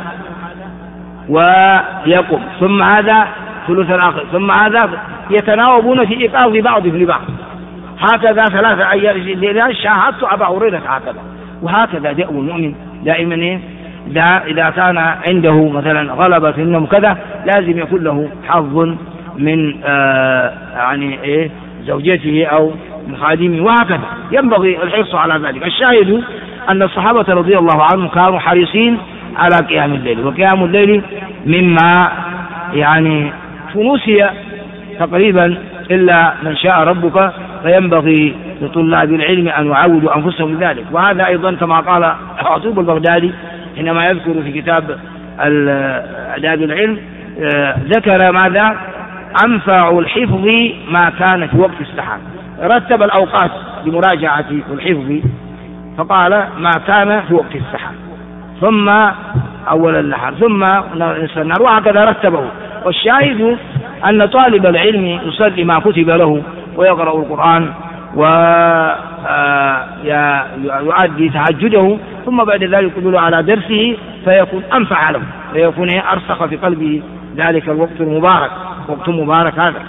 ويقوم، ثم هذا ثلث الآخر، ثم هذا، يتناوبون في إيقاظ بعضهم لبعض. هكذا 3 أيام شاهدت أبا هريرة هكذا. وهكذا دأب المؤمن دائما، إذا كان عنده مثلا غلبة في النوم كذا لازم يكون له حظ من يعني زوجته أو من خادمه، وهكذا ينبغي الحرص على ذلك. الشاهد أن الصحابة رضي الله عنهم كانوا حريصين على قيام الليل، وقيام الليل مما يعني فنسي تقريبا إلا من شاء ربك، فينبغي لطلاب العلم أن يعودوا أنفسهم بذلك. وهذا أيضا كما قال خطيب البغدادي حينما يذكر في كتاب آداب العلم، ذكر ماذا؟ أنفع الحفظ ما كان في وقت السحر، رتب الأوقات لمراجعة الحفظ فقال ما كان في وقت السحر، ثم أول النهار، ثم نصف النهار، وهكذا رتبه. والشاهد أن طالب العلم يصلي ما كتب له ويقرأ القرآن ويؤدي تهجده، ثم بعد ذلك يقبل على درسه فيكون أنفع له، فيكون أرسخ في قلبه ذلك الوقت المبارك، وقت مبارك هذا.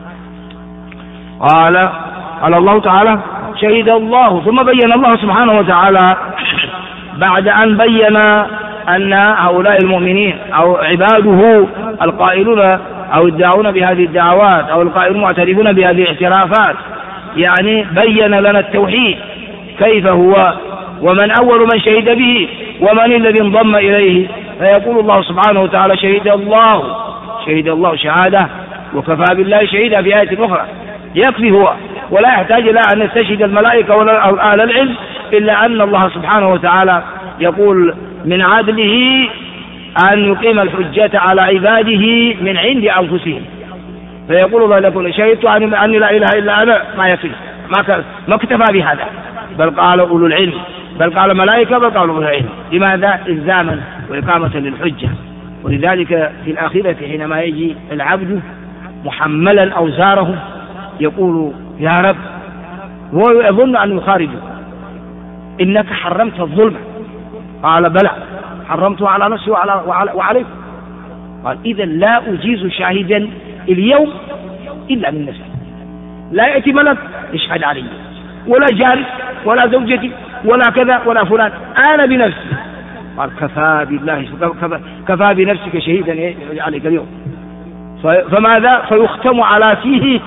قال الله تعالى شهد الله، ثم بين الله سبحانه وتعالى بعد أن بين أن هؤلاء المؤمنين أو عباده القائلون أو الداعون بهذه الدعوات أو القائلون المعترفون بهذه الاعترافات، يعني بين لنا التوحيد كيف هو ومن أول من شهد به ومن الذي انضم إليه. فيقول الله سبحانه وتعالى شهد الله شهادة، وكفى بالله شهيدا في آية أخرى. يكفي هو، ولا يحتاج إلى أن نستشهد الملائكة ولا أهل العلم، إلا أن الله سبحانه وتعالى يقول من عدله أن يقيم الحجة على عباده من عند أنفسهم. فيقول الله لكم شهدت أني لا إله إلا أنا، ما يكفي، ما اكتفى بهذا، بل قال أولو العلم، بل قال ملائكة، بل قال أولو العلم. لماذا؟ إلزاما وإقامة للحجة. ولذلك في الآخرة حينما يجي العبد محملا أوزاره يقول يا رب، هو يظن أن يخارجه، إنك حرمت الظلم. قال بلى حرمته على نفسي وعليكم. قال إذا لا أجيز شاهدا اليوم إلا من نفسي، لا يأتي ملك يشهد علي ولا جاري ولا زوجتي ولا كذا ولا فلان، أنا بنفسي. قال كفى بنفسك شهيدا عليك اليوم. فماذا؟ فيختم على فيه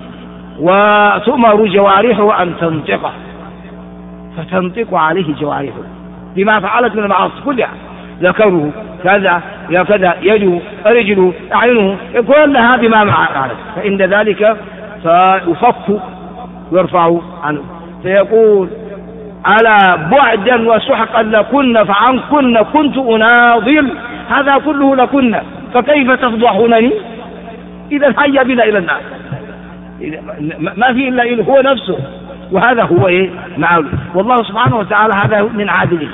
وتؤمر جوارحه أن تنطقه، فتنطق عليه جوارحه بما فعلت من المعاصي كلها، ذكره كذا يا كذا، يده رجله أعينه، كلها بما فعلت. فإن ذلك فيفك ويرفع عنه، فيقول ألا بعدا وسحقا لكن فعنكن كنت أناضل، هذا كله لكن، فكيف تفضحونني؟ إذا هيا بنا إلى النار، ما في إلا هو نفسه. وهذا هو معه. والله سبحانه وتعالى هذا من عدله،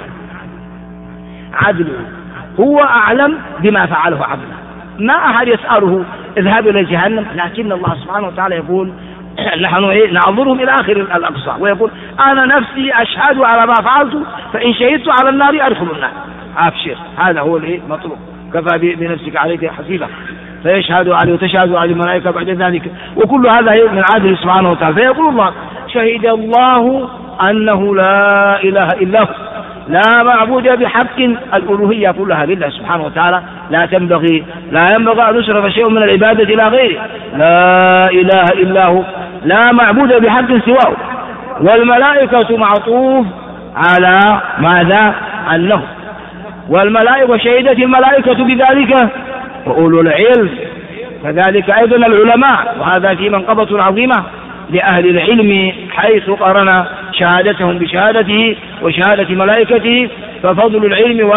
هو أعلم بما فعله عبده، ما أحد يسأله اذهب إلى جهنم، لكن الله سبحانه وتعالى يقول نحن نعذرهم إلى آخر الأقصى، ويقول أنا نفسي أشهد على ما فعلت، فإن شهدت على النار أدخل النار، أبشر. هذا هو المطلوب، كفى بنفسك عليك حسيبا. فيشهد عليه وتشهد عليه الملائكة بعد ذلك، وكل هذا من عدله سبحانه وتعالى. فيقول الله: شهد الله أنه لا إله إلا هو لا معبود بحق، الألوهية كلها لله سبحانه وتعالى، لا ينبغي أن يصرف شيء من العبادة إلى غيره، لا إله إلا هو لا معبود بحق سواه. والملائكة معطوف على ماذا؟ أنه، والملائكة شهدت الملائكة بذلك وأولو العلم كذلك أيضا العلماء، وهذا في منقبة عظيمة لأهل العلم حيث قرن شهادتهم بشهادته وشهادة ملائكته، ففضل العلم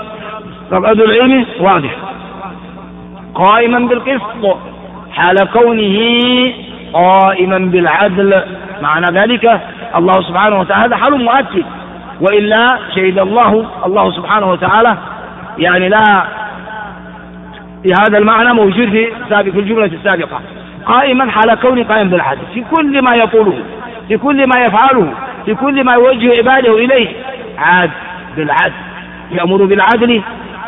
واضح. قائما بالقسط حال كونه قائما بالعدل، معنى ذلك الله سبحانه وتعالى هذا حال مؤكد، وإلا شهد الله سبحانه وتعالى يعني لا، هذا المعنى موجود في الجملة السابقة، قائما حال كونه قائما بالعدل في كل ما يقوله، في كل ما يفعله، في كل ما يوجه عباده إليه، عاد بالعدل، يأمر بالعدل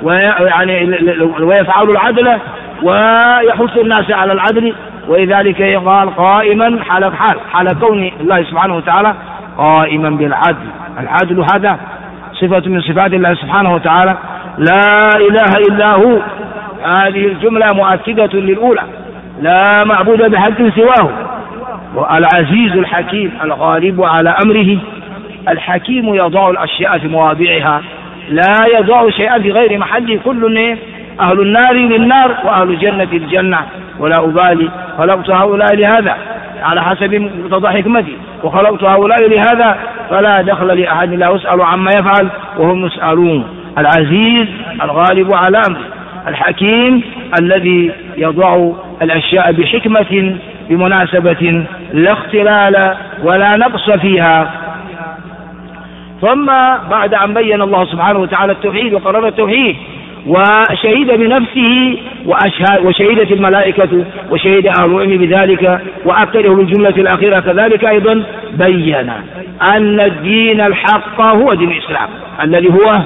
ويفعل العدل ويحث الناس على العدل، ولذلك قال قائما حال كون الله سبحانه وتعالى قائما بالعدل. العدل هذا صفة من صفات الله سبحانه وتعالى، لا إله إلا هو، هذه الجملة مؤكدة للأولى، لا معبود بحق سواه. والعزيز الحكيم الغالب على أمره، الحكيم يضع الأشياء في مواضعها، لا يضع شيئا في غير محله، كل أهل النار للنار وأهل الجنة للجنة، ولا أبالي، خلقت هؤلاء لهذا على حسب مقتضى حكمتي، وخلقت هؤلاء لهذا فلا دخل لأحد، لا أسأل عما يفعل وهم يسألون. العزيز الغالب على أمره، الحكيم الذي يضع الأشياء بحكمة بمناسبة لا اختلال ولا نقص فيها. ثم بعد أن بين الله سبحانه وتعالى التوحيد وقرر التوحيد وشهد بنفسه وشهدت الملائكة وشهد أهل العلم بذلك وأكده بالجملة الأخيرة كذلك أيضا، بين أن الدين الحق هو دين الإسلام الذي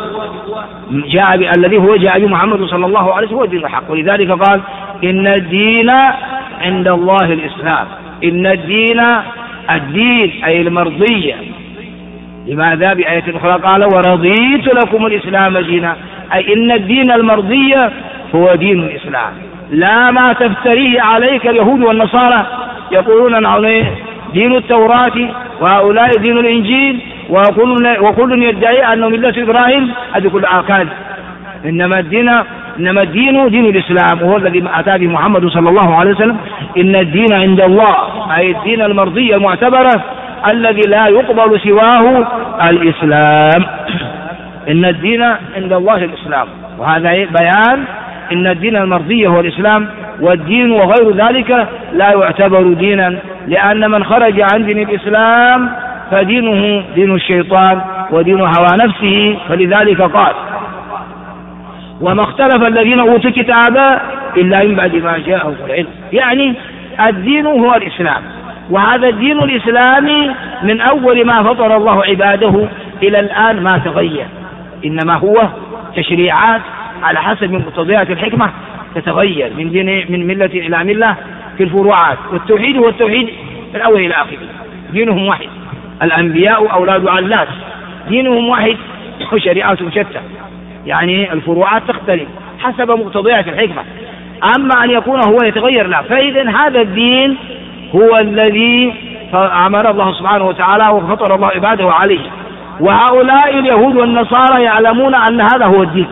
هو جاء به محمد صلى الله عليه وسلم، هو الدين الحق. ولذلك قال: إن الدين عند الله الإسلام. إن الدين أي المرضية. لماذا؟ بآية أخرى قال: ورضيت لكم الإسلام دينا، أي إن الدين المرضية هو دين الإسلام، لا ما تفتريه عليك اليهود والنصارى، يقولون أنه دين التوراة وهؤلاء دين الإنجيل وكل يدعي أنه ملة إبراهيم، هذه كل أكاد. إنما الدين دين الإسلام، وهو الذي أتى به محمد صلى الله عليه وسلم. إن الدين عند الله، أي الدين المرضي المعتبرة الذي لا يقبل سواه الإسلام. إن الدين عند الله الإسلام، وهذا بيان إن الدين المرضي هو الإسلام، والدين وغير ذلك لا يعتبر دينا، لأن من خرج عن دين الإسلام فدينه دين الشيطان ودين هوى نفسه. فلذلك قال: وما اختلف الذين أوتوا الكتاب إلا من بعد ما جاءهم العلم. يعني الدين هو الإسلام، وهذا الدين الإسلامي من أول ما فطر الله عباده إلى الآن ما تغير، إنما هو تشريعات على حسب مقتضيات الحكمة تتغير من ملة إلى ملة في الفروعات. والتوحيد هو التوحيد من أول إلى آخر، دينهم واحد. الأنبياء أولاد علات، دينهم واحد وشريعاتهم شتى، يعني الفروعات تختلف حسب مقتضيات الحكمة. أما أن يكون هو يتغير لا. فإذا هذا الدين هو الذي أمر الله سبحانه وتعالى وفطر الله عباده عليه، وهؤلاء اليهود والنصارى يعلمون أن هذا هو الدين،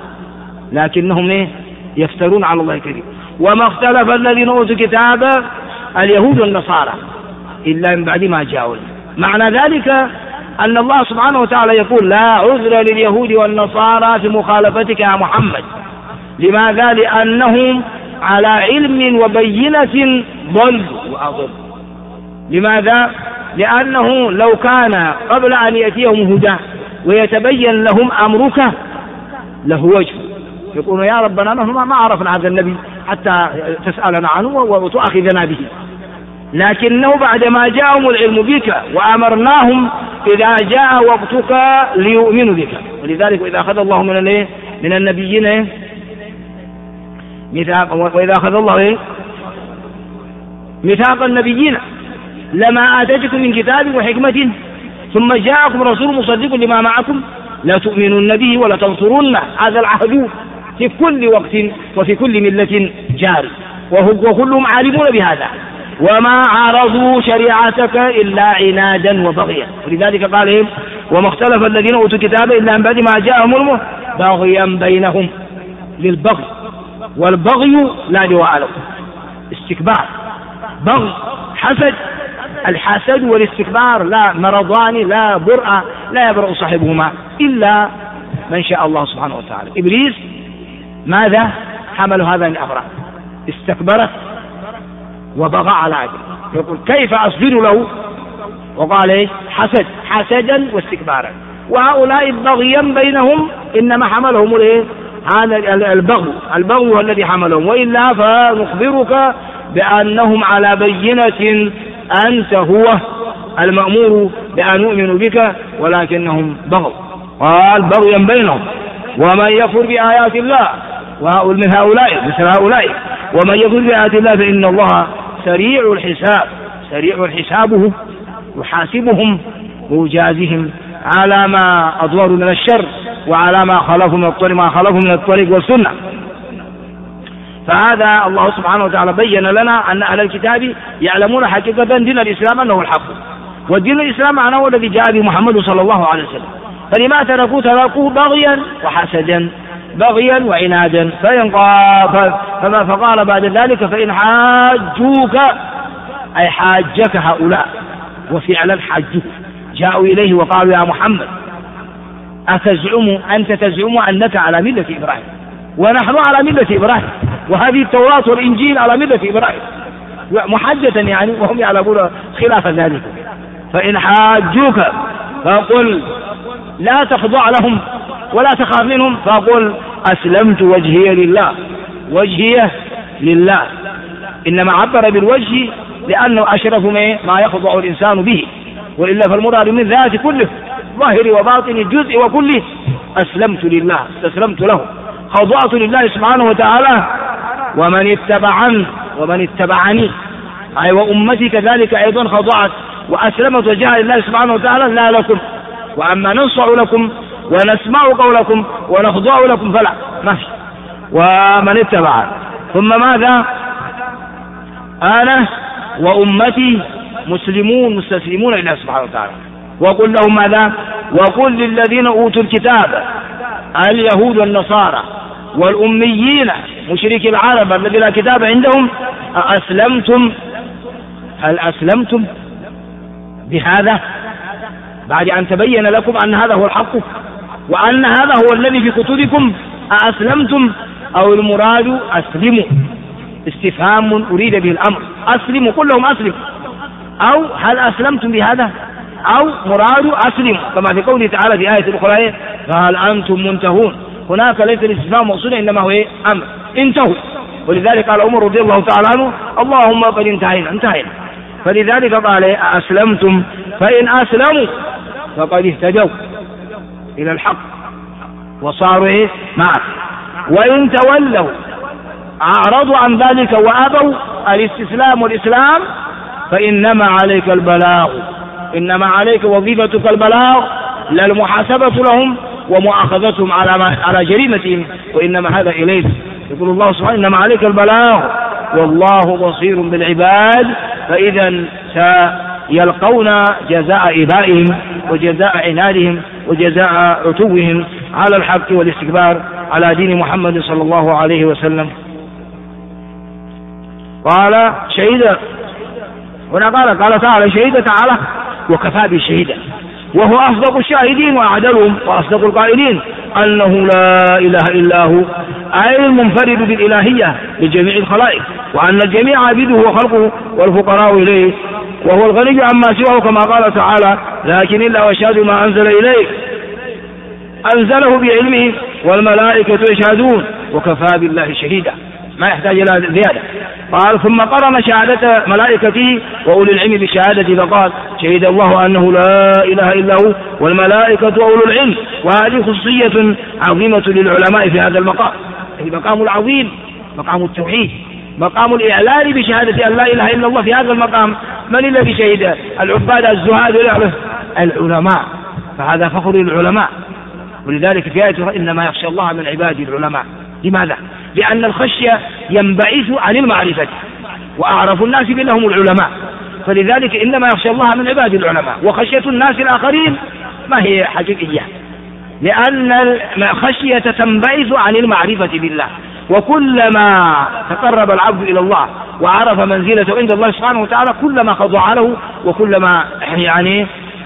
لكنهم يفترون على الله الكذب. وما اختلف الذين أوتوا الكتاب اليهود والنصارى إلا من بعد ما جاءوا. معنى ذلك أن الله سبحانه وتعالى يقول: لا عذر لليهود والنصارى في مخالفتك يا محمد. لماذا؟ لأنهم على علم وبينة ضل وأضل. لماذا؟ لأنه لو كان قبل أن يأتيهم هدى ويتبين لهم أمرك له وجه، يقولون: يا ربنا نحن ما عرفنا هذا النبي حتى تسألنا عنه وتؤاخذنا به. لكنه بعدما جاءهم العلم بك وأمرناهم إذا جاء وقتك ليؤمنوا بك. ولذلك إذا أخذ الله من النبيين ميثاق، وإذا أخذ الله ميثاق النبيين لما آتيتكم من كتاب وحكمة ثم جاءكم رسول مصدق لما معكم لا تؤمنون به ولا تنصرون. هذا العهد في كل وقت وفي كل ملة جاري، وكلهم عالمون بهذا، وما عارضوا شريعتك إلا عنادا وبغيا. ولذلك قال وما اختلف الذين أوتوا الكتاب إلا من بعد ما جاءهم علم بغيا بينهم، للبغي، والبغي لا لواء له، استكبار، بغي، حسد. الحسد والاستكبار لا مرضان لا برأ لا يبرأ صاحبهما إلا من شاء الله سبحانه وتعالى. إبليس ماذا حمل هذا الأمر؟ استكبرت وبغى على عدل، يقول كيف أسجد له؟ وقال حسد، حسدا واستكبارا. وهؤلاء بغيا بينهم إنما حملهم هذا البغي هو الذي حملهم، وإلا فنخبرك بأنهم على بينة أنت هو المأمور بأن نؤمن بك، ولكنهم بغوا. قال بغيا بينهم ومن يكفر بآيات الله من هؤلاء مثل هؤلاء ومن يكفر بآيات الله فإن الله سريع الحساب، سريع حسابه يحاسبهم ويجازيهم على ما أضروا من الشر وعلى ما خلفوا من الطريق والسنة. فهذا الله سبحانه وتعالى بين لنا أن أهل الكتاب يعلمون حقيقة دين الإسلام أنه الحق، والدين الإسلام معناه الذي جاء به محمد صلى الله عليه وسلم. فلما تركوه بغيا وحسدا، بغيا وعنادا. فقال بعد ذلك فإن حاجوك، أي حاجك هؤلاء، وفعلا حاجوه، جاءوا إليه وقالوا يا محمد أنت تزعم أنك على ملة إبراهيم ونحن على ملة إبراهيم، وهذه التوراة والإنجيل على ملة إبراهيم محجة يعني، وهم يعلمون خلاف ذلك. فإن حاجوك فقل لا تخضع لهم ولا تخاف منهم، فقل أسلمت وجهي لله، وجهي لله. إنما عبر بالوجه لأنه أشرف ما يخضع الإنسان به، وإلا فالمراد من ذات كله ظاهر وباطن الجزء وكله. أسلمت لله، استسلمت له، خضعت لله سبحانه وتعالى. ومن اتبعني أي وأمتي كذلك أيضا خضعت وأسلمت وجهها لله سبحانه وتعالى لا لكم، وأما ننصع لكم ونسمع قولكم ونخضع لكم فلا، ما في. ومن اتبع ثم ماذا؟ أنا وأمتي مسلمون مستسلمون لله سبحانه وتعالى. وقل لهم ماذا؟ وقل للذين أوتوا الكتاب اليهود والنصارى والأميين مشركي العرب الذين لا كتاب عندهم أسلمتم؟ هل أسلمتم بهذا بعد أن تبين لكم أن هذا هو الحق وأن هذا هو الذي في كتبكم؟ أسلمتم؟ أو المراد أسلموا، استفهام أريد به الأمر، أسلموا، قل لهم أسلم، أو هل أسلمتم بهذا، أو مراد أسلم كما في قوله تعالى في آية أخرى فهل أنتم منتهون. هناك ليس الاستفهام مقصودا إنما هو أمر، انتهوا. ولذلك قال عمر رضي الله تعالى عنه اللهم قد انتهينا. فلذلك قال أسلمتم؟ فإن أسلموا فقد اهتدوا إلى الحق وصاروا معك، وإن تولوا أعرضوا عن ذلك وأبوا الاستسلام والإسلام فإنما عليك البلاغ، إنما عليك وظيفتك البلاغ، لا المحاسبة لهم ومؤاخذتهم على جريمتهم، وإنما هذا إليك. يقول الله سبحانه إنما عليك البلاغ والله بصير بالعباد. فإذا سيلقون جزاء إبائهم وجزاء عنادهم وجزاء عتوهم على الحق والاستكبار على دين محمد صلى الله عليه وسلم. قال شهيدا، هنا قال تعالى شهيدا تعالى وكفى بالشهيدا، وهو أصدق الشاهدين وأعدلهم وأصدق القائلين أنه لا إله إلا هو، أي المنفرد بالإلهية لجميع الخلائق، وأن الجميع عبيده وخلقه والفقراء إليه، وهو الغني عما سواه كما قال تعالى لكن إلا وشهد ما أنزل إليك أنزله بعلمه والملائكة يشهدون وكفى بالله شهيدا، ما يحتاج إلى زيادة. قال ثم قرن شهادة ملائكته وأولي العلم بشهادة فقال شهد الله أنه لا إله إلا هو والملائكة وأولو العلم. وهذه خصوصية عظيمة للعلماء في هذا المقام، المقام العظيم مقام التوحيد، مقام الإعلان بشهادة أن لا إله إلا الله. في هذا المقام من الذي شهد؟ العباد الزهاد العلماء، فهذا فخر العلماء. ولذلك في آية إنما يخشى الله من عباده العلماء. لماذا؟ لأن الخشية ينبعث عن المعرفة، وأعرف الناس منهم العلماء، فلذلك إنما يخشى الله من عباده العلماء. وخشية الناس الآخرين ما هي حقيقية، لأن الخشية تنبعث عن المعرفة بالله، وكلما تقرب العبد إلى الله وعرف منزلته عند الله سبحانه وتعالى كلما خضع له وكلما يعني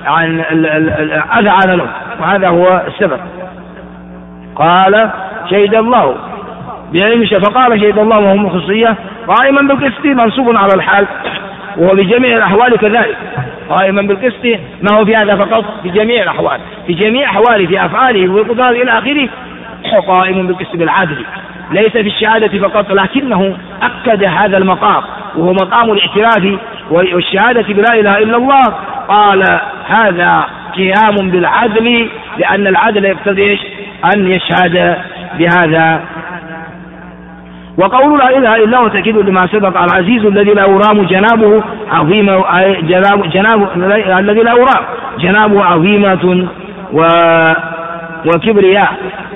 أذعن له، وهذا هو السبب. قال شهد الله بعلم، فقال شهد الله وهم خصية قائما بالقسط منصوب على الحال، وهو بجميع الأحوال كذلك. قائما بالقسط ما هو في هذا فقط، في جميع الأحوال، في جميع أحواله، في أفعاله وقدره إلى آخره، قائم بالقسط بالعدل، ليس في الشهادة فقط، لكنه أكد هذا المقام وهو مقام الاعتراف والشهادة بلا إله إلا الله. قال هذا قيام بالعدل، لأن العدل يقتضي أن يشهد بهذا. وقول لا إله إلا هو تأكيد لما سبق. العزيز الذي لا يرام جنابه عظيمة، الذي لا يرام جنابه عظيمة وكبرياء،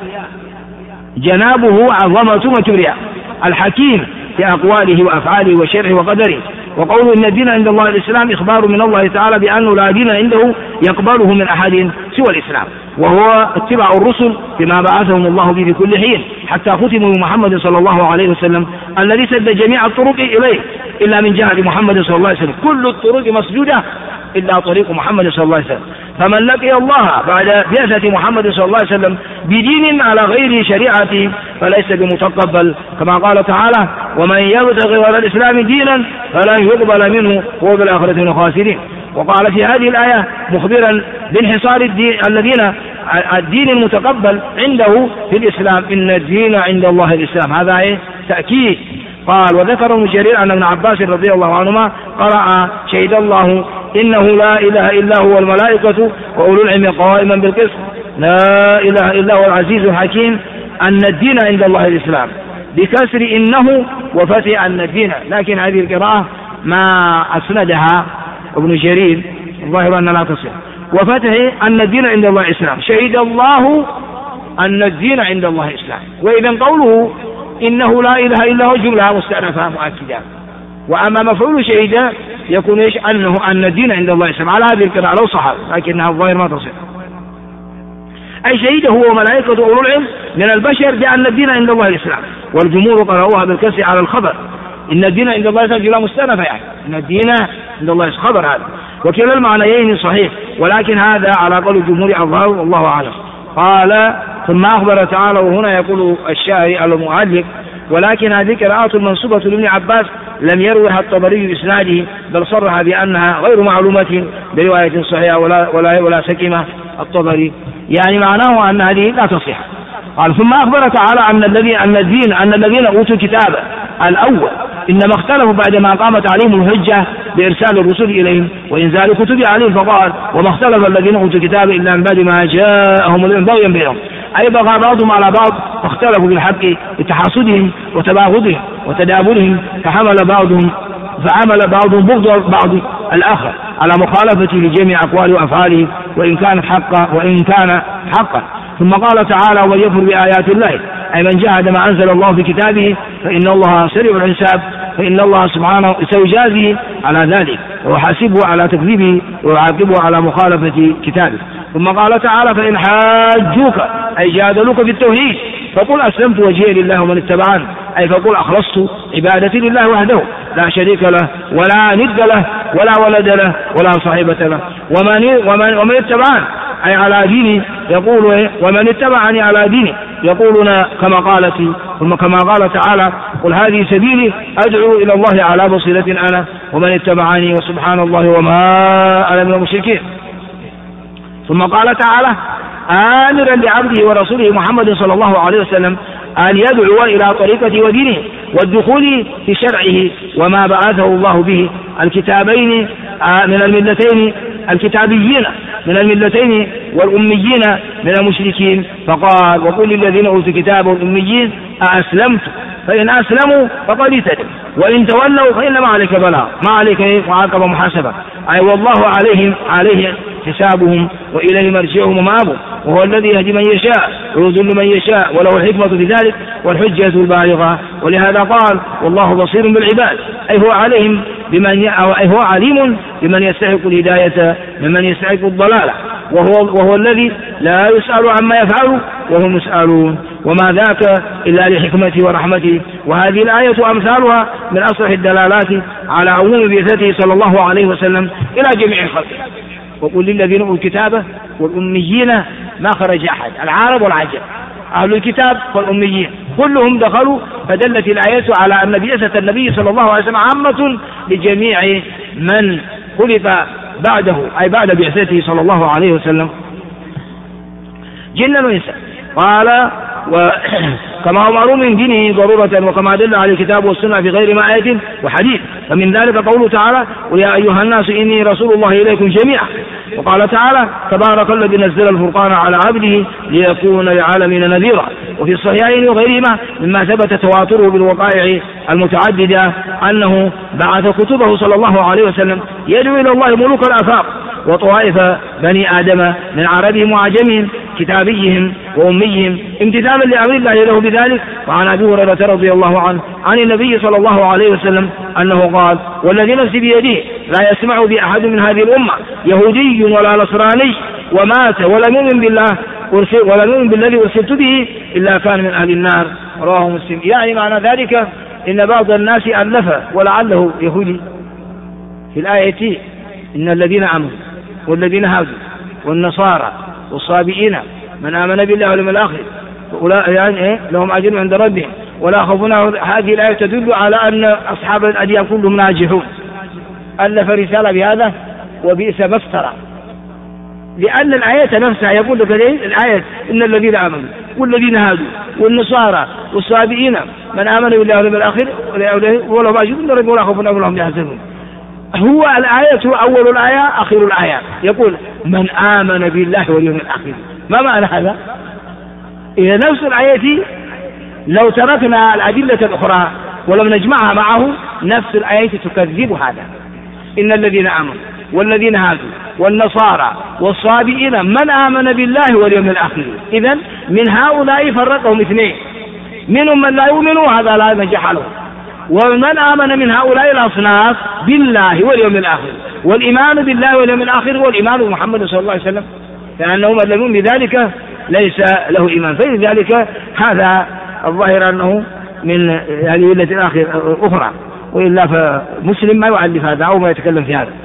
جنابه عظمة وكبرياء. الحكيم في أقواله وأفعاله وشرعه وقدره. وقوله إن الدين عند الله الإسلام إخبار من الله تعالى بأنه لا دين عنده يقبله من أحد سوى الإسلام، وهو اتباع الرسل بما بعثهم الله به في كل حين، حتى ختموا بمحمد صلى الله عليه وسلم الذي سد جميع الطرق إليه إلا من جهة محمد صلى الله عليه وسلم. كل الطرق مسجودة إلا طريق محمد صلى الله عليه وسلم. فمن لقي الله بعد بعثة محمد صلى الله عليه وسلم بدين على غير شريعته فليس بمتقبل، كما قال تعالى ومن يبتغي غير الإسلام دينا فلن يقبل منه وهو بالآخرة من الخاسرين. وقال في هذه الآية مخبرا بانحصار الدين المتقبل عنده في الإسلام، إن الدين عند الله الإسلام. هذا تأكيد. قال وذكر ابن جرير أن ابن عباس رضي الله عنهما قرأ شهد الله إنه لا إله إلا هو الملائكة وأولو العلم قائما بالقسط لا إله إلا هو العزيز الحكيم أن الدين عند الله الإسلام، بكسر إنه وفتح أن الدين. لكن هذه القراءة ما أسندها ابن جرير، الظاهر أن لا تصح. وفتح أن الدين عند الله الإسلام، شهد الله أن الدين عند الله الإسلام. وإذا قوله إنه لا إله إلا هو جملة مستأنفة مؤكدة. وأما مفعول شهد يكون أن الدين عند الله الإسلام على هذه القراءة لو صح، لكنها الظاهر ما تصح. أي شهد هو وملائكة أولو العلم من البشر بأن الدين عند الله الإسلام. والجمهور قرأوها بالكسر على الخبر، إن الدين عند الله الإسلام جملة مستأنفة، يعني إن الدين عند الله خبر هذا، وكلا المعنيين صحيح، ولكن هذا على قول الجمهور أظهر والله أعلم. قال ثم أخبر تعالى، وهنا يقول الشاعر المعلق ولكن هذه قراءة منسوبة لابن عباس لم يروها الطبري بإسناده، بل صرح بأنها غير معلومة برواية صحيحة ولا سكمة الطبري، يعني معناه أن هذه لا تصح. قال ثم أخبر تعالى أن الذين أوتوا الكتاب الأول إنما اختلفوا بعدما قامت عليهم الحجة بإرسال الرسل إليهم وإنزال الكتب عليهم، فقال وما اختلف الذين أوتوا الكتاب إلا من بعد ما جاءهم العلم بغيا بينهم، أي بغى بعضهم على بعض فاختلفوا بالحق لتحاسدهم وتباغضهم وتدابرهم، فعمل بعضهم بغض بعض الآخر على مخالفته لجميع أقواله وأفعاله وإن كان حقا. ثم قال تعالى ومن يكفر بآيات الله أي من جحد ما أنزل الله في كتابه فإن الله سريع الحساب، فإن الله سبحانه سيجازيه على ذلك ويحاسبه على تكذيبه ويعاقبه على مخالفة كتابه. ثم قال تعالى فإن حاجوك أي جادلوك في التوحيد فقل أسلمت وجهي لله ومن اتبعني، أي فقل أخلصت عبادتي لله وحده لا شريك له ولا ند له ولا ولد له ولا صاحبة له ومن اتبعني أي على ديني، يقول ومن اتبعني على ديني يقولون كما قال تعالى قل هذه سبيلي أدعو إلى الله على بصيرة أنا ومن اتبعني وسبحان الله وما أنا من المشركين. ثم قال تعالى آمرا لعبده ورسوله محمد صلى الله عليه وسلم أن يدعو إلى طريقته ودينه والدخول في شرعه وما بعثه الله به الكتابين من الملتين الكتابيين من الملتين والأميين من المشركين. فقال وقل للذين أوتوا الكتاب والأميين أأسلمت فإن أسلموا فقد اهتدوا، وإن تولوا فإنما عليك بلاغ، ما عليك معاقبة محاسبة. أي والله عليه حسابهم وإليه مرجعهم ومآبهم، وهو الذي يهدي من يشاء ويضل من يشاء، وله الحكمة في ذلك والحجة البالغة. ولهذا قال والله بصير بالعباد، أي هو عليم بمن يستحق الهداية ممن يستحق الضلالة، وهو الذي لا يسأل عما يفعل وهم يسألون، وما ذاك إلا لحكمته ورحمته. وهذه الآية أمثالها من أصلح الدلالات على عموم بعثته صلى الله عليه وسلم إلى جميع خلقه. وقل للذين أوتوا الكتاب والأميين ما خرج أحد، العرب والعجم، أهل الكتاب والأميين كلهم دخلوا. فدلت الآية على أن بعثة النبي صلى الله عليه وسلم عامة لجميع من خلف بعده، أي بعد بعثته صلى الله عليه وسلم، جنا وإنسا. قال كما هو معلوم من دينه ضرورة، وكما دل على الكتاب والسنة في غير ما آية وحديث. فمن ذلك قوله تعالى ويا أيها الناس إني رسول الله إليكم جميعا. وقال تعالى تبارك الذي نزل الفرقان على عبده ليكون للعالمين نذيرا. وفي الصحيحين وغيرهما مما ثبت تواتره بالوقائع المتعددة أنه بعث كتبه صلى الله عليه وسلم يدعو إلى الله ملوك الآفاق وطوائف بني آدم من عربهم وعجمهم كتابيهم وأميهم امتثالا لأمر الله له بذلك. وعن أبي هريرة رضي الله عنه عن النبي صلى الله عليه وسلم أنه قال والذي نفسي بيده لا يسمع بأحد من هذه الأمة يهودي ولا نصراني ومات ولم يؤمن بالذي أرسلت به إلا كان من أهل النار. رواه مسلم. يعني معنى ذلك إن بعض الناس ألف ولعله يهودي في الآية إن الذين آمنوا والذين هادوا والنصارى والصابئين من آمن بالله واليوم الآخر يعني لهم أجر عند ربهم ولا خوف عليهم. هذه الآية تدل على أن أصحاب الأديان كلهم ناجحون. ألف رسالة بهذا وبئس ما افترى، لأن الآية نفسها يقول لك الآية إن الذين آمنوا والذين هادوا والنصارى والصابئين من آمن بالله واليوم الآخر ولهم أجر عند ربهم ولا خوف عليهم ولا هم يحزنون. هو الآية أول الآية آخر الآية يقول من آمن بالله واليوم الآخر. ما معنى هذا؟ إذا نفس الآية لو تركنا الأدلة الأخرى ولم نجمعها معه نفس الآية تكذب هذا. إن الذين آمنوا والذين هادوا والنصارى والصابئين من آمن بالله واليوم الآخر. إذن من هؤلاء فرقهم اثنين، منهم من لا يؤمن وهذا لا نجح له، ومن آمن من هؤلاء الأصناف بالله واليوم الآخر. والإيمان بالله واليوم الآخر والإيمان بمحمد صلى الله عليه وسلم، فأنه من لم يؤمن بذلك ليس له إيمان. فلذلك هذا الظاهر أنه من هذه ملة أخرى، وإلا فمسلم ما يعلف هذا أو ما يتكلم في هذا.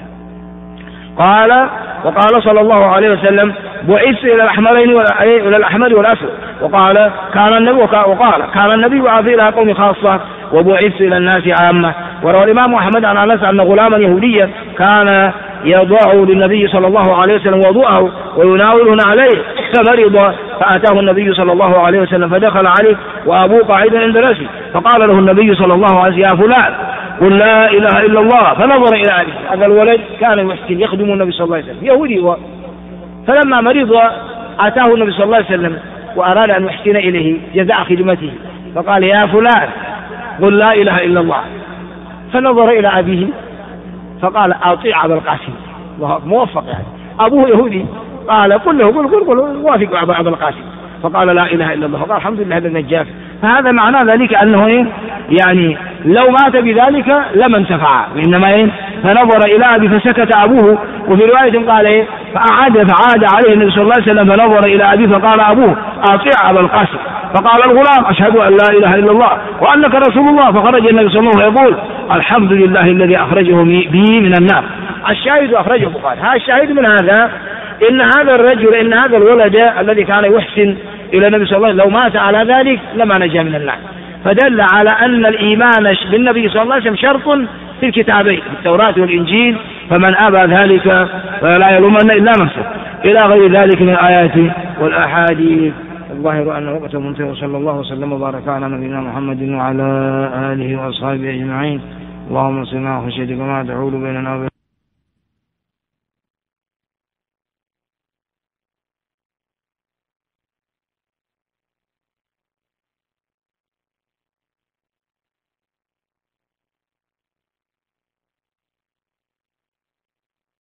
وقال صلى الله عليه وسلم بعثت إلى الأحمرين إلى الأحمر والأسود. وقال كان النبي يبعث إلى قوم خاصة وبعثت إلى الناس عامة. وروى الإمام أحمد عن أنس أن غلاما يهوديا كان يضع للنبي صلى الله عليه وسلم وضوءه ويناوله عليه فمرض فأتاه النبي صلى الله عليه وسلم فدخل عليه وأبوه قاعدا عند رأسه فقال له النبي صلى الله عليه وسلم يا فلان قل لا إله إلا الله. فنظر إلى أبيه، هذا الولد كان يحسن يخدم النبي صلى الله عليه وسلم يهودي فلما مرض أتاه النبي صلى الله عليه وسلم وأراد أن يحسن إليه جزاء خدمته فقال يا فلان قل لا إله إلا الله. فنظر إلى أبيه فقال أطيع أبا القاسم، موفق يعني أبوه يهودي قال قل له قل وافق أبا القاسم، فقال لا إله إلا الله، فقال الحمد لله الذي نجاك. فهذا معنى ذلك أنه يعني لو مات بذلك لما انتفع، وإنما فنظر إلى أبي فسكت أبوه. وفي رواية قال فعاد عليه النبي صلى الله عليه وسلم فنظر إلى أبيه فقال أبوه أطيع أبا القاسم. فقال الغلام أشهد أن لا إله إلا الله وأنك رسول الله. فخرج النبي صلى الله عليه وسلم يقول الحمد لله الذي أخرجه بي من النار. الشاهد أخرجه البخاري. هذا الشاهد من هذا إن هذا الرجل إن هذا الولد الذي كان يحسن إلى النبي صلى الله عليه وسلم لو مات على ذلك لما نجا من النار. فدل على أن الإيمان بالنبي صلى الله عليه وسلم شرط في الكتابين التوراة والإنجيل، فمن أبى ذلك فلا يلومن إلا نفسه، إلى غير ذلك من الآيات والأحاديث. الظاهر أن وقت منتهى، وصلى الله وسلم وبارك على نبينا محمد وعلى آله وأصحابه أجمعين. اللهم صل على خشيتك ما تحول بيننا وبين